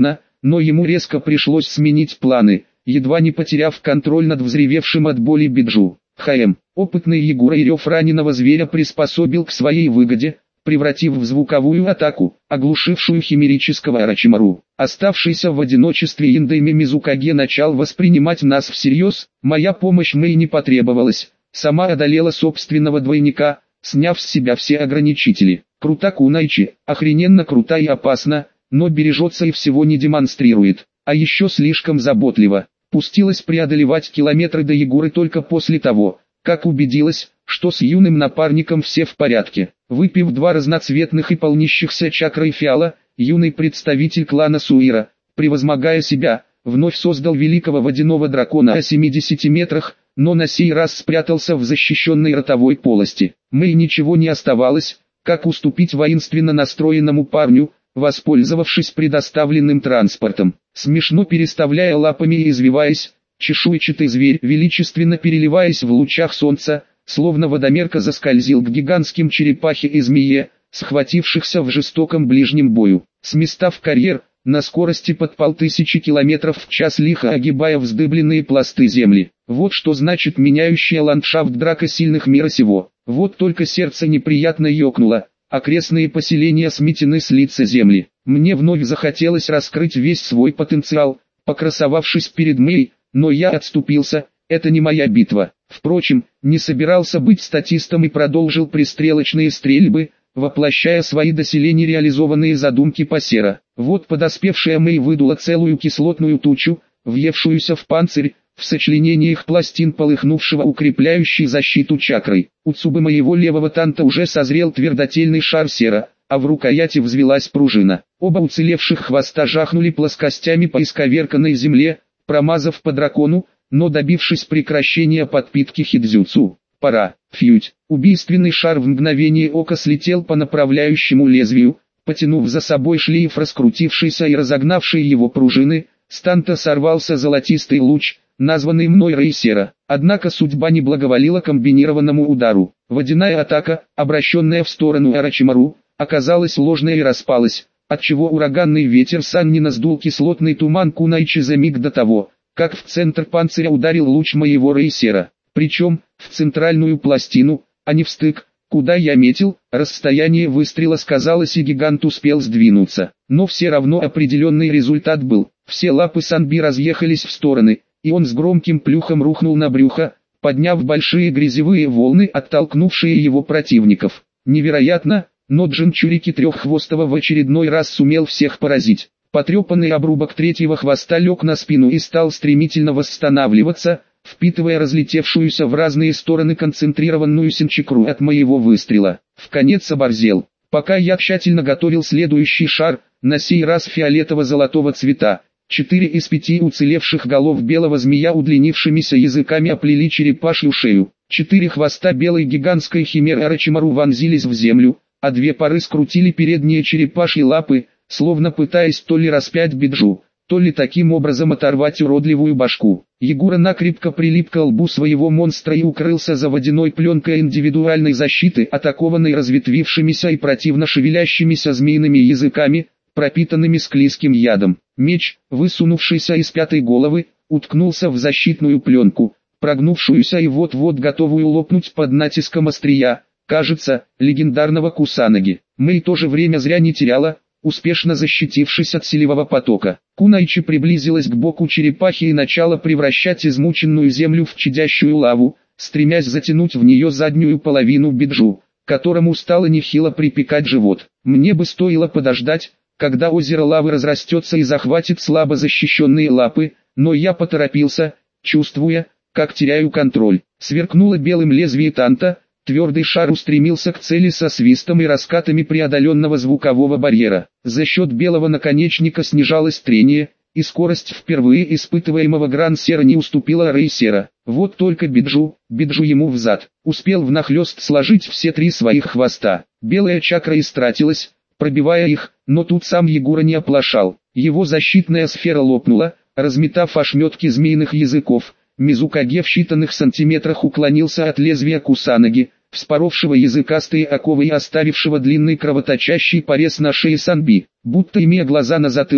но ему резко пришлось сменить планы, едва не потеряв контроль над взревевшим от боли Биджу. ХМ, опытный Егора и рев раненого зверя приспособил к своей выгоде, превратив в звуковую атаку, оглушившую химерического Орочимару. Оставшийся в одиночестве Индайми Мизукаге начал воспринимать нас всерьез, моя помощь Мэй не потребовалась, сама одолела собственного двойника, сняв с себя все ограничители. Крута Кунайчи, охрененно крута и опасна, но бережется и всего не демонстрирует, а еще слишком заботливо. Пустилась преодолевать километры до Егоры только после того, как убедилась, что с юным напарником все в порядке. Выпив два разноцветных и полнящихся чакрой фиала, юный представитель клана Суира, превозмогая себя, вновь создал великого водяного дракона о семидесяти метрах, но на сей раз спрятался в защищенной ротовой полости. Мэй ничего не оставалось, как уступить воинственно настроенному парню, воспользовавшись предоставленным транспортом. Смешно переставляя лапами и извиваясь, чешуйчатый зверь, величественно переливаясь в лучах солнца, словно водомерка заскользил к гигантским черепахе и змее, схватившихся в жестоком ближнем бою. Сместав карьер, на скорости под полтысячи километров в час лихо огибая вздыбленные пласты земли. Вот что значит меняющая ландшафт драка сильных мира сего. Вот только сердце неприятно ёкнуло, окрестные поселения сметены с лица земли. Мне вновь захотелось раскрыть весь свой потенциал, покрасовавшись перед Мэй, но я отступился, это не моя битва. Впрочем, не собирался быть статистом и продолжил пристрелочные стрельбы, воплощая свои доселе нереализованные задумки Пассера. Вот подоспевшая Мэй выдула целую кислотную тучу, въевшуюся в панцирь, в сочленениях пластин полыхнувшего укрепляющей защиту чакрой. У цубы моего левого танта уже созрел твердотельный шар сера, а в рукояти взвилась пружина. Оба уцелевших хвоста жахнули плоскостями по исковерканной земле, промазав по дракону, но добившись прекращения подпитки хидзюцу. Пора, фьють. Убийственный шар в мгновение ока слетел по направляющему лезвию, потянув за собой шлейф раскрутившийся и разогнавший его пружины, с танта сорвался золотистый луч, названный мной Рейсера. Однако судьба не благоволила комбинированному удару. Водяная атака, обращенная в сторону Орочимару, оказалась ложной и распалась, отчего ураганный ветер Саннина сдул кислотный туман Кунайчи за миг до того, как в центр панциря ударил луч моего Рейсера. Причем, в центральную пластину, а не в стык, куда я метил. Расстояние выстрела сказалось, и гигант успел сдвинуться. Но все равно определенный результат был. Все лапы Санби разъехались в стороны, и он с громким плюхом рухнул на брюхо, подняв большие грязевые волны, оттолкнувшие его противников. Невероятно, но Джинчурики треххвостого в очередной раз сумел всех поразить. Потрепанный обрубок третьего хвоста лег на спину и стал стремительно восстанавливаться, впитывая разлетевшуюся в разные стороны концентрированную синчикру от моего выстрела. Вконец оборзел. Пока я тщательно готовил следующий шар, на сей раз фиолетово-золотого цвета, четыре из пяти уцелевших голов белого змея удлинившимися языками оплели черепашью шею. Четыре хвоста белой гигантской химеры Орочимару вонзились в землю, а две пары скрутили передние черепашьи лапы, словно пытаясь то ли распять Биджу, то ли таким образом оторвать уродливую башку. Егора накрепко прилип к лбу своего монстра и укрылся за водяной пленкой индивидуальной защиты, атакованной разветвившимися и противно шевелящимися змеиными языками, пропитанными склизким ядом. Меч, высунувшийся из пятой головы, уткнулся в защитную пленку, прогнувшуюся и вот-вот готовую лопнуть под натиском острия, кажется, легендарного Кусанаги. Мэй тоже время зря не теряла, успешно защитившись от силевого потока. Кунайчи приблизилась к боку черепахи и начала превращать измученную землю в чадящую лаву, стремясь затянуть в нее заднюю половину Биджу, которому стало нехило припекать живот. Мне бы стоило подождать, когда озеро лавы разрастется и захватит слабо защищенные лапы, но я поторопился, чувствуя, как теряю контроль. Сверкнуло белым лезвие танта, твердый шар устремился к цели со свистом и раскатами преодоленного звукового барьера. За счет белого наконечника снижалось трение, и скорость впервые испытываемого Гран-Сера не уступила Рейсера. Вот только Биджу, Биджу ему взад, успел внахлёст сложить все три своих хвоста. Белая чакра истратилась, пробивая их, но тут сам Егора не оплошал. Его защитная сфера лопнула, разметав ошметки змеиных языков. Мизукаге в считанных сантиметрах уклонился от лезвия Кусанаги, вспоровшего языкастые оковы и оставившего длинный кровоточащий порез на шее Санби. Будто имея глаза на затылке,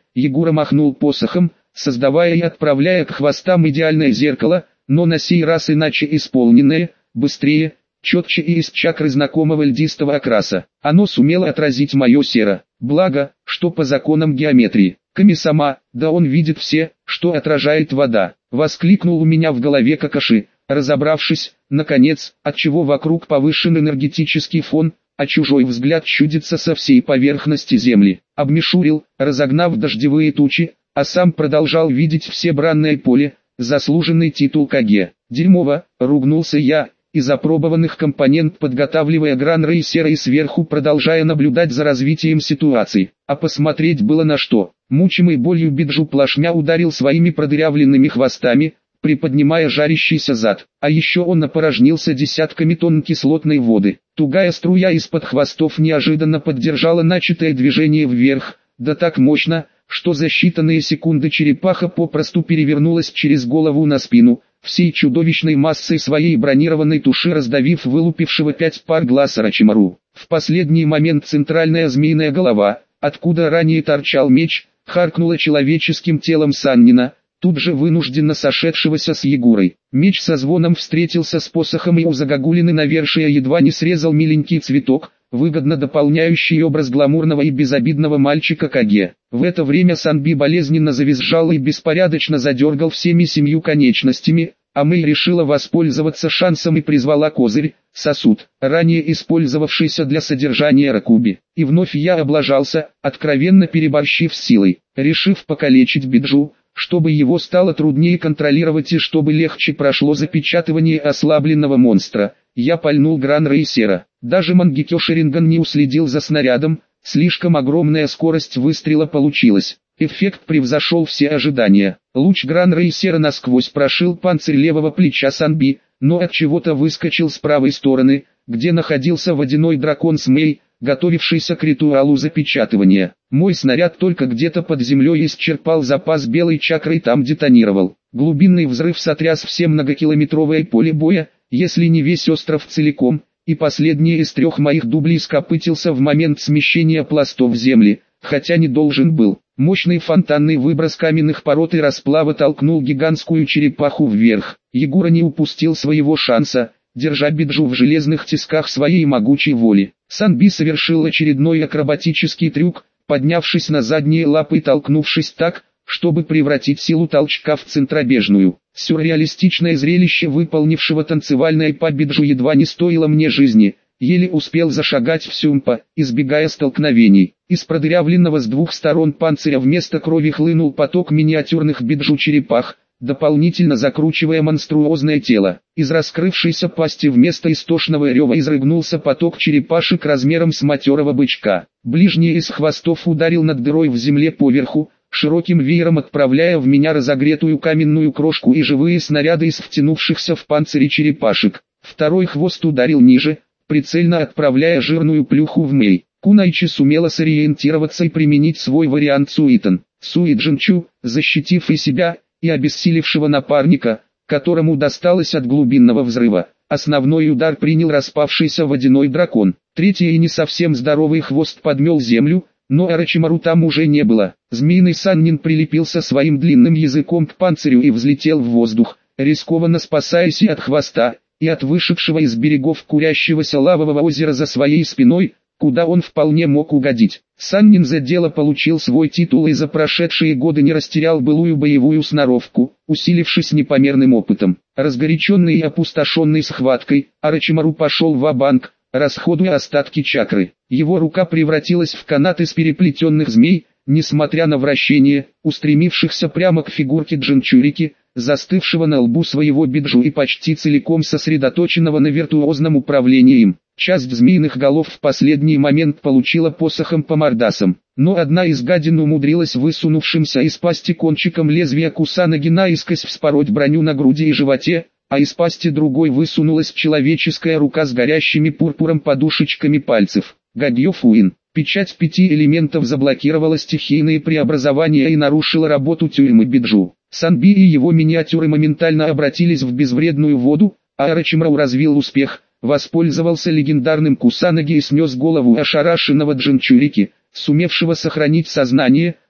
Егора махнул посохом, создавая и отправляя к хвостам идеальное зеркало, но на сей раз иначе исполненное, быстрее, четче и из чакры знакомого льдистого окраса. Оно сумело отразить мое серо, благо, что по законам геометрии. Ками-сама, да он видит все, что отражает вода, воскликнул у меня в голове Какаши, разобравшись, наконец, отчего вокруг повышен энергетический фон, а чужой взгляд чудится со всей поверхности земли. Обмешурил, разогнав дождевые тучи, а сам продолжал видеть все бранное поле, заслуженный титул Каге. Дерьмово, ругнулся я, из опробованных компонент подготавливая гран-рейсера и сверху продолжая наблюдать за развитием ситуации. А посмотреть было на что. Мучимый болью Биджу плашмя ударил своими продырявленными хвостами, приподнимая жарящийся зад. А еще он опорожнился десятками тонн кислотной воды. Тугая струя из-под хвостов неожиданно поддержала начатое движение вверх, да так мощно, что за считанные секунды черепаха попросту перевернулась через голову на спину, всей чудовищной массой своей бронированной туши раздавив вылупившего пять пар глаз Орочимару. В последний момент центральная змеиная голова, откуда ранее торчал меч, харкнула человеческим телом Саннина, тут же вынужденно сошедшегося с Егорой. Меч со звоном встретился с посохом и у загогулины навершия едва не срезал миленький цветок, выгодно дополняющий образ гламурного и безобидного мальчика Каге. В это время Санби болезненно завизжал и беспорядочно задергал всеми семью конечностями, а Мэй решила воспользоваться шансом и призвала козырь, сосуд, ранее использовавшийся для содержания ракуби. И вновь я облажался, откровенно переборщив с силой, решив покалечить Биджу, чтобы его стало труднее контролировать и чтобы легче прошло запечатывание ослабленного монстра. Я пальнул гран-рейсера. Даже Мангекё Шеринган не уследил за снарядом, слишком огромная скорость выстрела получилась. Эффект превзошел все ожидания. Луч гран-рейсера насквозь прошил панцирь левого плеча Санби, но от чего-то выскочил с правой стороны, где находился водяной дракон Смей, готовившийся к ритуалу запечатывания. Мой снаряд только где-то под землей исчерпал запас белой чакры и там детонировал. Глубинный взрыв сотряс все многокилометровое поле боя, если не весь остров целиком, и последний из трех моих дублей скопытился в момент смещения пластов земли, хотя не должен был. Мощный фонтанный выброс каменных пород и расплава толкнул гигантскую черепаху вверх. Егора не упустил своего шанса, держа Биджу в железных тисках своей могучей воли. Санби совершил очередной акробатический трюк, поднявшись на задние лапы и толкнувшись так, чтобы превратить силу толчка в центробежную. Сюрреалистичное зрелище выполнившего танцевальное по Биджу едва не стоило мне жизни, еле успел зашагать в Сюмпа, избегая столкновений. Из продырявленного с двух сторон панциря вместо крови хлынул поток миниатюрных Биджу-черепах, дополнительно закручивая монструозное тело. Из раскрывшейся пасти вместо истошного рева изрыгнулся поток черепашек размером с матерого бычка. Ближний из хвостов ударил над дырой в земле поверху, широким веером отправляя в меня разогретую каменную крошку и живые снаряды из втянувшихся в панцире черепашек. Второй хвост ударил ниже, прицельно отправляя жирную плюху в Мэй. Кунайчи сумела сориентироваться и применить свой вариант Суитан. Суиджинчу, защитив и себя, и обессилевшего напарника, которому досталось от глубинного взрыва. Основной удар принял распавшийся водяной дракон. Третий и не совсем здоровый хвост подмел землю, но Орочимару там уже не было. Змеиный Саннин прилепился своим длинным языком к панцирю и взлетел в воздух, рискованно спасаясь и от хвоста, и от вышедшего из берегов курящегося лавового озера за своей спиной, куда он вполне мог угодить. Саннин за дело получил свой титул и за прошедшие годы не растерял былую боевую сноровку, усилившись непомерным опытом. Разгоряченный и опустошенный схваткой, Орочимару пошел ва-банк, расходуя остатки чакры. Его рука превратилась в канат из переплетенных змей, несмотря на вращение, устремившихся прямо к фигурке Джинчурики, застывшего на лбу своего Биджу и почти целиком сосредоточенного на виртуозном управлении им. Часть змеиных голов в последний момент получила посохом по мордасам, но одна из гадин умудрилась высунувшимся из пасти кончиком лезвия кусанаги наискось вспороть броню на груди и животе, а из пасти другой высунулась человеческая рука с горящими пурпуром подушечками пальцев. Гагьё-фуин. Печать пяти элементов заблокировала стихийные преобразования и нарушила работу тюрьмы Биджу. Санби и его миниатюры моментально обратились в безвредную воду, а Орочимару развил успех, воспользовался легендарным Кусанаги и снес голову ошарашенного Джинчурики, сумевшего сохранить сознание,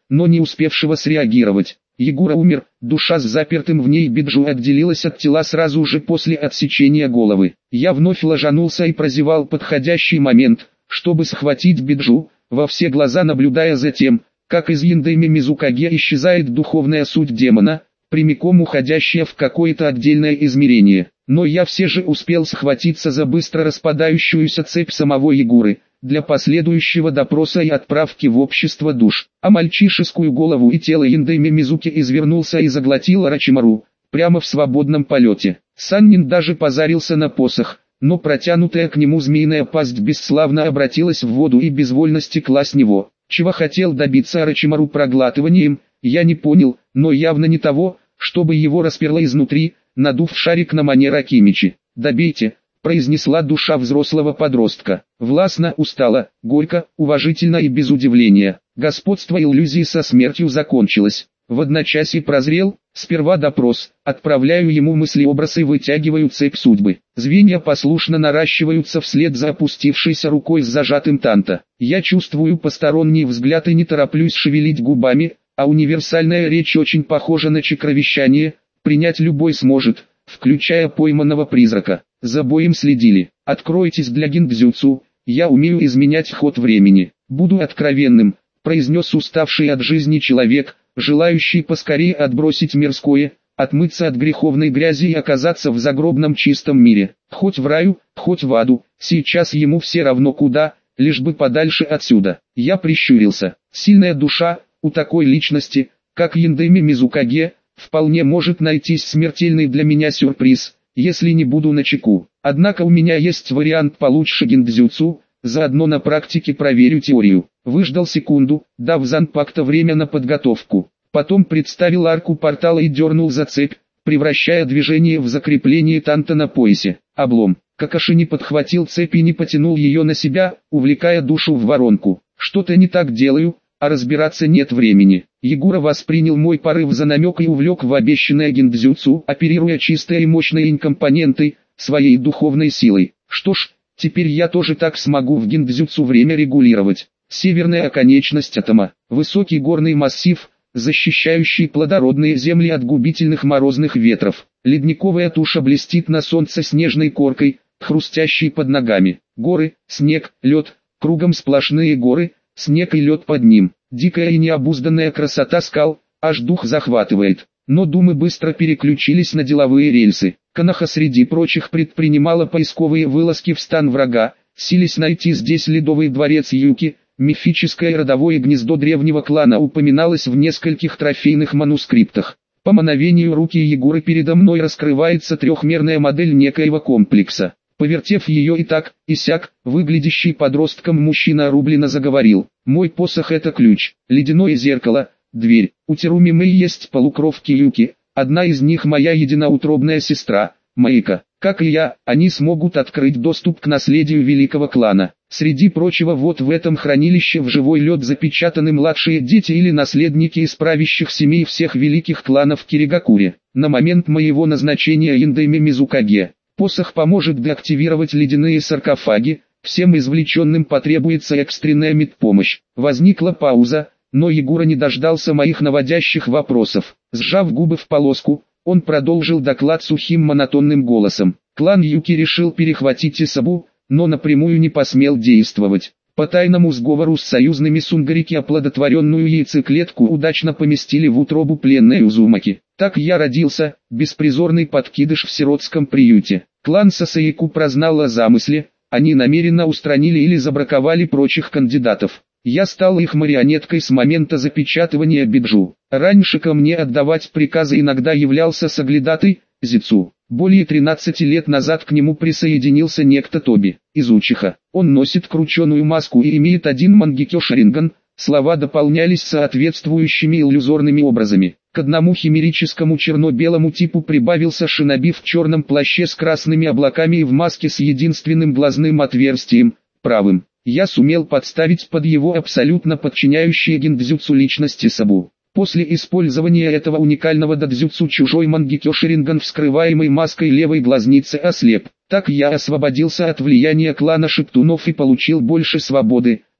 но не успевшего среагировать. Егора умер, душа с запертым в ней Биджу отделилась от тела сразу же после отсечения головы. Я вновь ложанулся и прозевал подходящий момент, чтобы схватить Биджу, во все глаза наблюдая за тем, как из Яндайми Мизукаге исчезает духовная суть демона, прямиком уходящая в какое-то отдельное измерение. Но я все же успел схватиться за быстро распадающуюся цепь самого Егоры, для последующего допроса и отправки в общество душ. А мальчишескую голову и тело Яндайми Мизуки извернулся и заглотил Орочимару, прямо в свободном полете. Саннин даже позарился на посох, но протянутая к нему змеиная пасть бесславно обратилась в воду и безвольно стекла с него. Чего хотел добиться Орочимару проглатыванием, я не понял, но явно не того, чтобы его расперло изнутри, надув шарик на манер Акимичи. «Добейте», — произнесла душа взрослого подростка. Властно, устало, горько, уважительно и без удивления. Господство иллюзии со смертью закончилось. В одночасье прозрел, сперва допрос, отправляю ему мыслеобраз и вытягиваю цепь судьбы. Звенья послушно наращиваются вслед за опустившейся рукой с зажатым танто. Я чувствую посторонний взгляд и не тороплюсь шевелить губами, а универсальная речь очень похожа на чакровещание, принять любой сможет, включая пойманного призрака. За боем следили. Откройтесь для гиндзюцу, я умею изменять ход времени. Буду откровенным, произнес уставший от жизни человек, желающий поскорее отбросить мирское, отмыться от греховной грязи и оказаться в загробном чистом мире. Хоть в раю, хоть в аду, сейчас ему все равно куда, лишь бы подальше отсюда. Я прищурился. Сильная душа, у такой личности, как Яндайми Мизукаге, вполне может найтись смертельный для меня сюрприз, если не буду начеку. Однако у меня есть вариант получше гиндзюцу, заодно на практике проверю теорию. Выждал секунду, дав Занпакта время на подготовку. Потом представил арку портала и дернул за цепь, превращая движение в закрепление танта на поясе. Облом. Какаши не подхватил цепь и не потянул ее на себя, увлекая душу в воронку. Что-то не так делаю, а разбираться нет времени. Егора воспринял мой порыв за намек и увлек в обещанное гиндзюцу, оперируя чистой и мощной инкомпонентой, своей духовной силой. Что ж, теперь я тоже так смогу в гиндзюцу время регулировать. Северная оконечность атома. Высокий горный массив, защищающий плодородные земли от губительных морозных ветров. Ледниковая туша блестит на солнце снежной коркой, хрустящей под ногами. Горы, снег, лед, кругом сплошные горы, снег и лед под ним. Дикая и необузданная красота скал, аж дух захватывает. Но думы быстро переключились на деловые рельсы. Канаха среди прочих предпринимала поисковые вылазки в стан врага, силясь найти здесь ледовый дворец Юки. Мифическое родовое гнездо древнего клана упоминалось в нескольких трофейных манускриптах. По мановению руки Егоры передо мной раскрывается трехмерная модель некоего комплекса. Повертев ее и так, и сяк, выглядящий подростком мужчина рублено заговорил. Мой посох это ключ, ледяное зеркало, дверь. У Теруми есть полукровки Юки, одна из них моя единоутробная сестра, Майка. Как и я, они смогут открыть доступ к наследию великого клана. Среди прочего, вот в этом хранилище в живой лед запечатаны младшие дети или наследники из правящих семей всех великих кланов Киригакуре. На момент моего назначения Яндайми Мизукаге, посох поможет деактивировать ледяные саркофаги, всем извлеченным потребуется экстренная медпомощь. Возникла пауза, но Егора не дождался моих наводящих вопросов. Сжав губы в полоску, он продолжил доклад сухим монотонным голосом. Клан Юки решил перехватить Исабу, но напрямую не посмел действовать. По тайному сговору с союзными Сунгарики оплодотворенную яйцеклетку удачно поместили в утробу пленной Узумаки. Так я родился, беспризорный подкидыш в сиротском приюте. Клан Сасаику прознал о замысле, они намеренно устранили или забраковали прочих кандидатов. Я стал их марионеткой с момента запечатывания Биджу. Раньше ко мне отдавать приказы иногда являлся соглядатай, Зицу. Более тринадцати лет назад к нему присоединился некто Тоби, из Учиха. Он носит крученую маску и имеет один мангекё Шаринган. Слова дополнялись соответствующими иллюзорными образами. К одному химерическому черно-белому типу прибавился шиноби в черном плаще с красными облаками и в маске с единственным глазным отверстием, правым. Я сумел подставить под его абсолютно подчиняющие гиндзюцу личности Сабу. После использования этого уникального дадзюцу чужой мангекё Шаринган, вскрываемой маской левой глазницы, ослеп. Так я освободился от влияния клана Шептунов и получил больше свободы,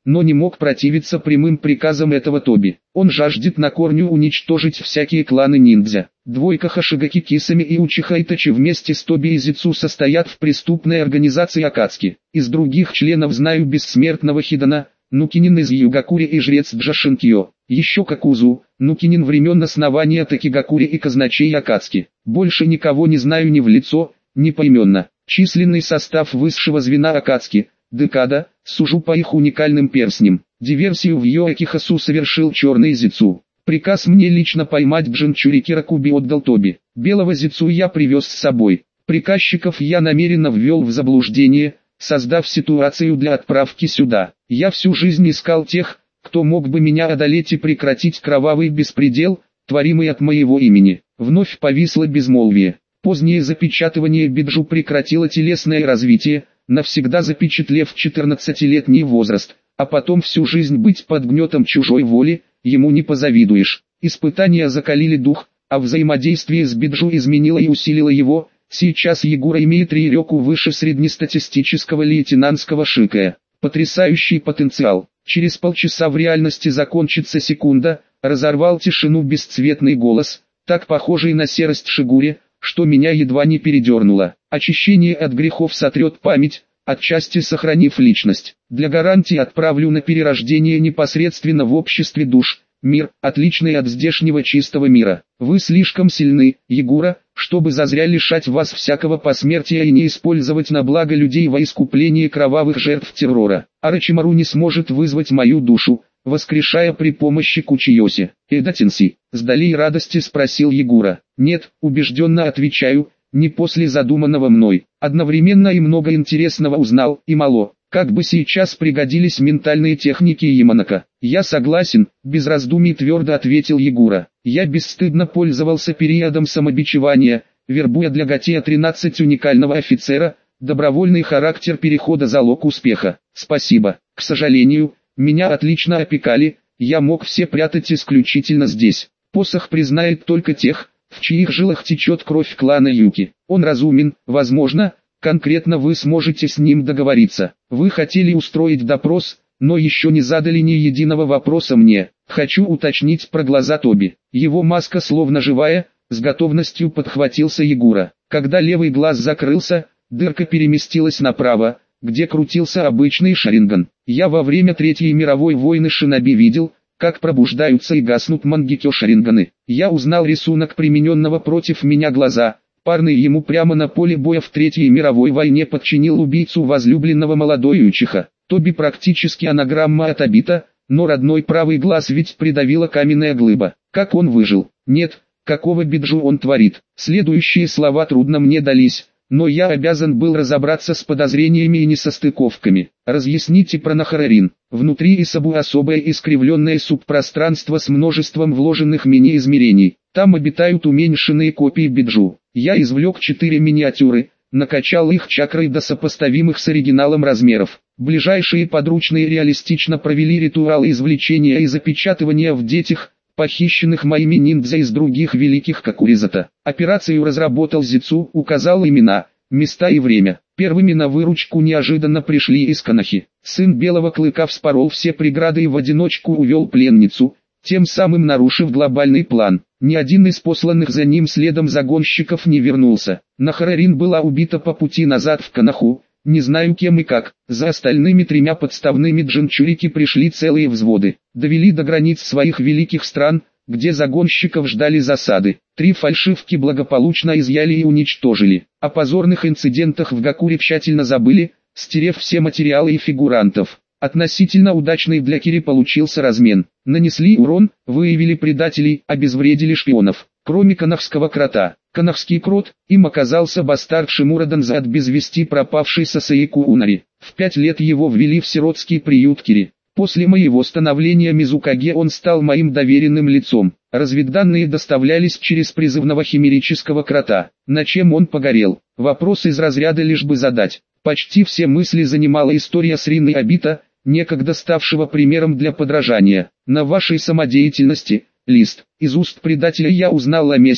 но не мог противиться прямым приказам этого Тоби. Он жаждет на корню уничтожить всякие кланы ниндзя. Двойка Хашигаки Кисами и Учиха Итачи вместе с Тоби и Зицу состоят в преступной организации Акацки. Из других членов знаю бессмертного Хидана, Нукинин из Югакури и жрец Джашинкио. Еще Какузу, Нукинин времен основания Такигакури и казначей Акацки. Больше никого не знаю ни в лицо, ни поименно. Численный состав высшего звена Акацки, Декада, сужу по их уникальным перстням. Диверсию в Йоакихасу совершил черный Зицу. Приказ мне лично поймать Джинчури Ракуби отдал Тоби. Белого Зицу я привез с собой. Приказчиков я намеренно ввел в заблуждение, создав ситуацию для отправки сюда. Я всю жизнь искал тех, кто мог бы меня одолеть и прекратить кровавый беспредел, творимый от моего имени. Вновь повисло безмолвие. Позднее запечатывание Биджу прекратило телесное развитие, навсегда запечатлев четырнадцатилетний возраст, а потом всю жизнь быть под гнетом чужой воли, ему не позавидуешь. Испытания закалили дух, а взаимодействие с Биджу изменило и усилило его. Сейчас Ягура имеет Рейрёку выше среднестатистического лейтенантского шикая. Потрясающий потенциал. Через полчаса в реальности закончится секунда, разорвал тишину бесцветный голос, так похожий на серость Шигури, что меня едва не передернуло. Очищение от грехов сотрет память, отчасти сохранив личность. Для гарантии отправлю на перерождение непосредственно в обществе душ. Мир, отличный от здешнего чистого мира. Вы слишком сильны, Ягура, чтобы зазря лишать вас всякого посмертия и не использовать на благо людей во искупление кровавых жертв террора. Орочимару не сможет вызвать мою душу, воскрешая при помощи Кучиоси. Эдатинси, с долей радости спросил Ягура. Нет, убежденно отвечаю, не после задуманного мной. Одновременно и много интересного узнал, и мало. Как бы сейчас пригодились ментальные техники Яманака. Я согласен, без раздумий твердо ответил Ягура. Я бесстыдно пользовался периодом самобичевания, вербуя для Гатея тринадцать уникального офицера, добровольный характер перехода залог успеха. Спасибо. К сожалению, меня отлично опекали, я мог все прятать исключительно здесь. Посох признает только тех, в чьих жилах течет кровь клана Юки. Он разумен, возможно, конкретно вы сможете с ним договориться. Вы хотели устроить допрос, но еще не задали ни единого вопроса мне. Хочу уточнить про глаза Тоби. Его маска словно живая, с готовностью подхватился Ягура. Когда левый глаз закрылся, дырка переместилась направо, где крутился обычный шаринган. Я во время Третьей мировой войны шиноби видел, как пробуждаются и гаснут мангекё шаринганы. Я узнал рисунок примененного против меня глаза. Парный ему прямо на поле боя в Третьей мировой войне подчинил убийцу возлюбленного молодой Учиха. Тоби практически анаграмма от Обита, но родной правый глаз ведь придавила каменная глыба. Как он выжил? Нет, какого биджу он творит? Следующие слова трудно мне дались, но я обязан был разобраться с подозрениями и несостыковками. Разъясните про Нахарарин. Внутри Исабу особое искривленное субпространство с множеством вложенных мини-измерений. Там обитают уменьшенные копии биджу. Я извлек четыре миниатюры, накачал их чакрой до сопоставимых с оригиналом размеров. Ближайшие подручные реалистично провели ритуалы извлечения и запечатывания в детях, похищенных моими ниндзя из других великих Какуризата. Операцию разработал Зицу, указал имена, места и время. Первыми на выручку неожиданно пришли из Канахи. Сын Белого Клыка вспорол все преграды и в одиночку увел пленницу, тем самым нарушив глобальный план. Ни один из посланных за ним следом загонщиков не вернулся. Нахарарин была убита по пути назад в Канаху, не знаю кем и как. За остальными тремя подставными джинчурики пришли целые взводы. Довели до границ своих великих стран, где загонщиков ждали засады. Три фальшивки благополучно изъяли и уничтожили. О позорных инцидентах в Гакуре тщательно забыли, стерев все материалы и фигурантов. Относительно удачный для Кири получился размен. Нанесли урон, выявили предателей, обезвредили шпионов. Кроме канахского крота. Канахский крот, им оказался бастард Шимураданза от без вести пропавший Сасаику Унари. В пять лет его ввели в сиротский приют Кири. После моего становления Мизукаге он стал моим доверенным лицом. Разведданные доставлялись через призывного химерического крота. На чем он погорел? Вопрос из разряда лишь бы задать. Почти все мысли занимала история с Риной Обита, некогда ставшего примером для подражания. На вашей самодеятельности, Лист, из уст предателя я узнал о месте,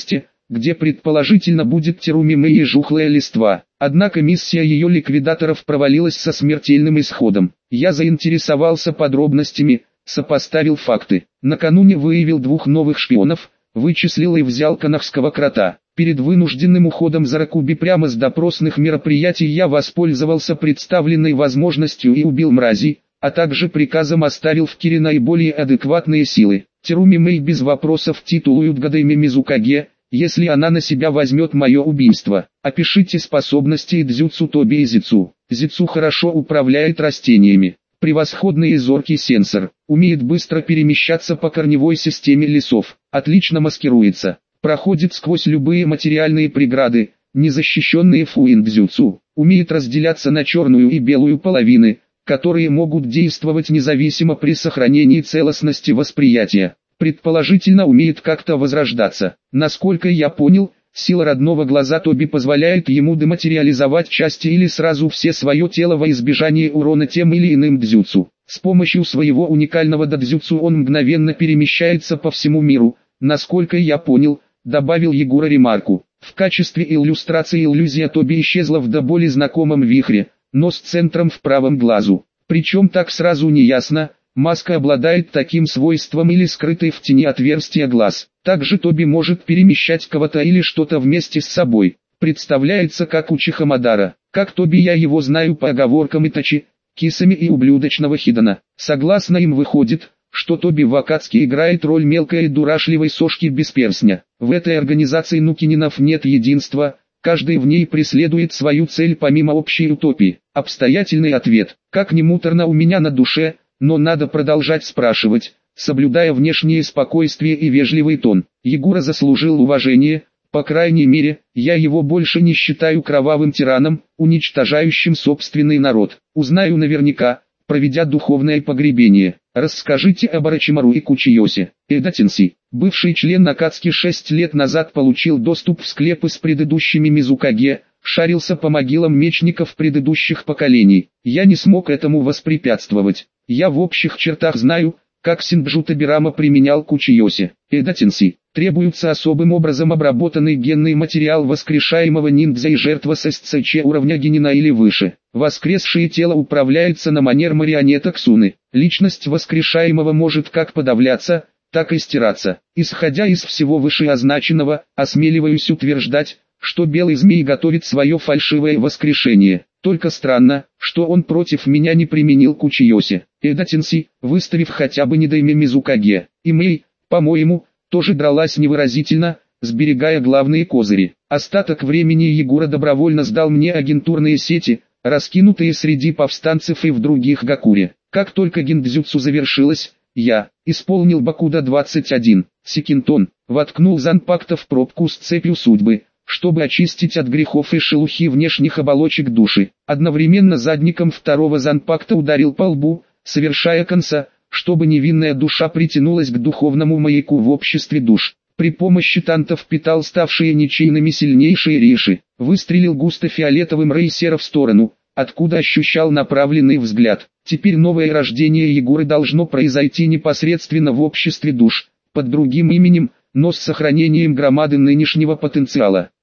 где предположительно будет Терумиме и жухлая листва. Однако миссия ее ликвидаторов провалилась со смертельным исходом. Я заинтересовался подробностями, сопоставил факты. Накануне выявил двух новых шпионов, вычислил и взял канахского крота. Перед вынужденным уходом Заракуби прямо с допросных мероприятий я воспользовался представленной возможностью и убил мрази, а также приказом оставил в Кире наиболее адекватные силы. Терумиме без вопросов титулуют Гадайме Мизукаге, если она на себя возьмет мое убийство. Опишите способности дзюцу Тоби и Зицу. Зицу хорошо управляет растениями. Превосходный и зоркий сенсор. Умеет быстро перемещаться по корневой системе лесов. Отлично маскируется. Проходит сквозь любые материальные преграды, незащищенные фуин-дзюцу. Умеет разделяться на черную и белую половины, которые могут действовать независимо при сохранении целостности восприятия. Предположительно умеет как-то возрождаться. Насколько я понял, сила родного глаза Тоби позволяет ему дематериализовать части или сразу все свое тело во избежание урона тем или иным дзюцу. С помощью своего уникального дадзюцу он мгновенно перемещается по всему миру. Насколько я понял, добавил Егора ремарку. В качестве иллюстрации иллюзия Тоби исчезла в до боли знакомом вихре, но с центром в правом глазу. Причем так сразу не ясно, маска обладает таким свойством или скрытой в тени отверстия глаз. Также Тоби может перемещать кого-то или что-то вместе с собой. Представляется как у Чихамадара. Как Тоби я его знаю по оговоркам Итачи, Кисами и ублюдочного Хидана. Согласно им выходит, что Тоби в Акацки играет роль мелкой и дурашливой сошки без перстня. В этой организации нукининов нет единства, каждый в ней преследует свою цель помимо общей утопии. Обстоятельный ответ. Как ни муторно у меня на душе, но надо продолжать спрашивать, соблюдая внешнее спокойствие и вежливый тон. Егора заслужил уважение, по крайней мере, я его больше не считаю кровавым тираном, уничтожающим собственный народ. Узнаю наверняка, проведя духовное погребение. Расскажите об Орочимару и Кучиосе. Эда Тенси, бывший член Акацки шесть лет назад получил доступ в склепы с предыдущими Мизукаге, шарился по могилам мечников предыдущих поколений. Я не смог этому воспрепятствовать. Я в общих чертах знаю, как Синджу Табирама применял Кучиосе. Эда Тенси, требуется особым образом обработанный генный материал воскрешаемого ниндзя и жертва с СЦЧ уровня генина или выше. Воскресшее тело управляется на манер марионеток Суны. Личность воскрешаемого может как подавляться, так и стираться. Исходя из всего вышеозначенного, осмеливаюсь утверждать, что белый змей готовит свое фальшивое воскрешение. Только странно, что он против меня не применил Кучиосе. Эда Тенси, выставив хотя бы Нидайме Мизукаге. И Мэй, по-моему, тоже дралась невыразительно, сберегая главные козыри. Остаток времени Егора добровольно сдал мне агентурные сети, раскинутые среди повстанцев и в других Гакуре. Как только гиндзюцу завершилось, я исполнил Бакуда двадцать один, Секинтон, воткнул Занпакта в пробку с цепью судьбы, чтобы очистить от грехов и шелухи внешних оболочек души. Одновременно задником второго Занпакта ударил по лбу, совершая конца, чтобы невинная душа притянулась к духовному маяку в обществе душ. При помощи тантов питал ставшие ничейными сильнейшие риши. Выстрелил густо фиолетовым рейсера в сторону, откуда ощущал направленный взгляд. Теперь новое рождение Егоры должно произойти непосредственно в обществе душ, под другим именем, но с сохранением громады нынешнего потенциала.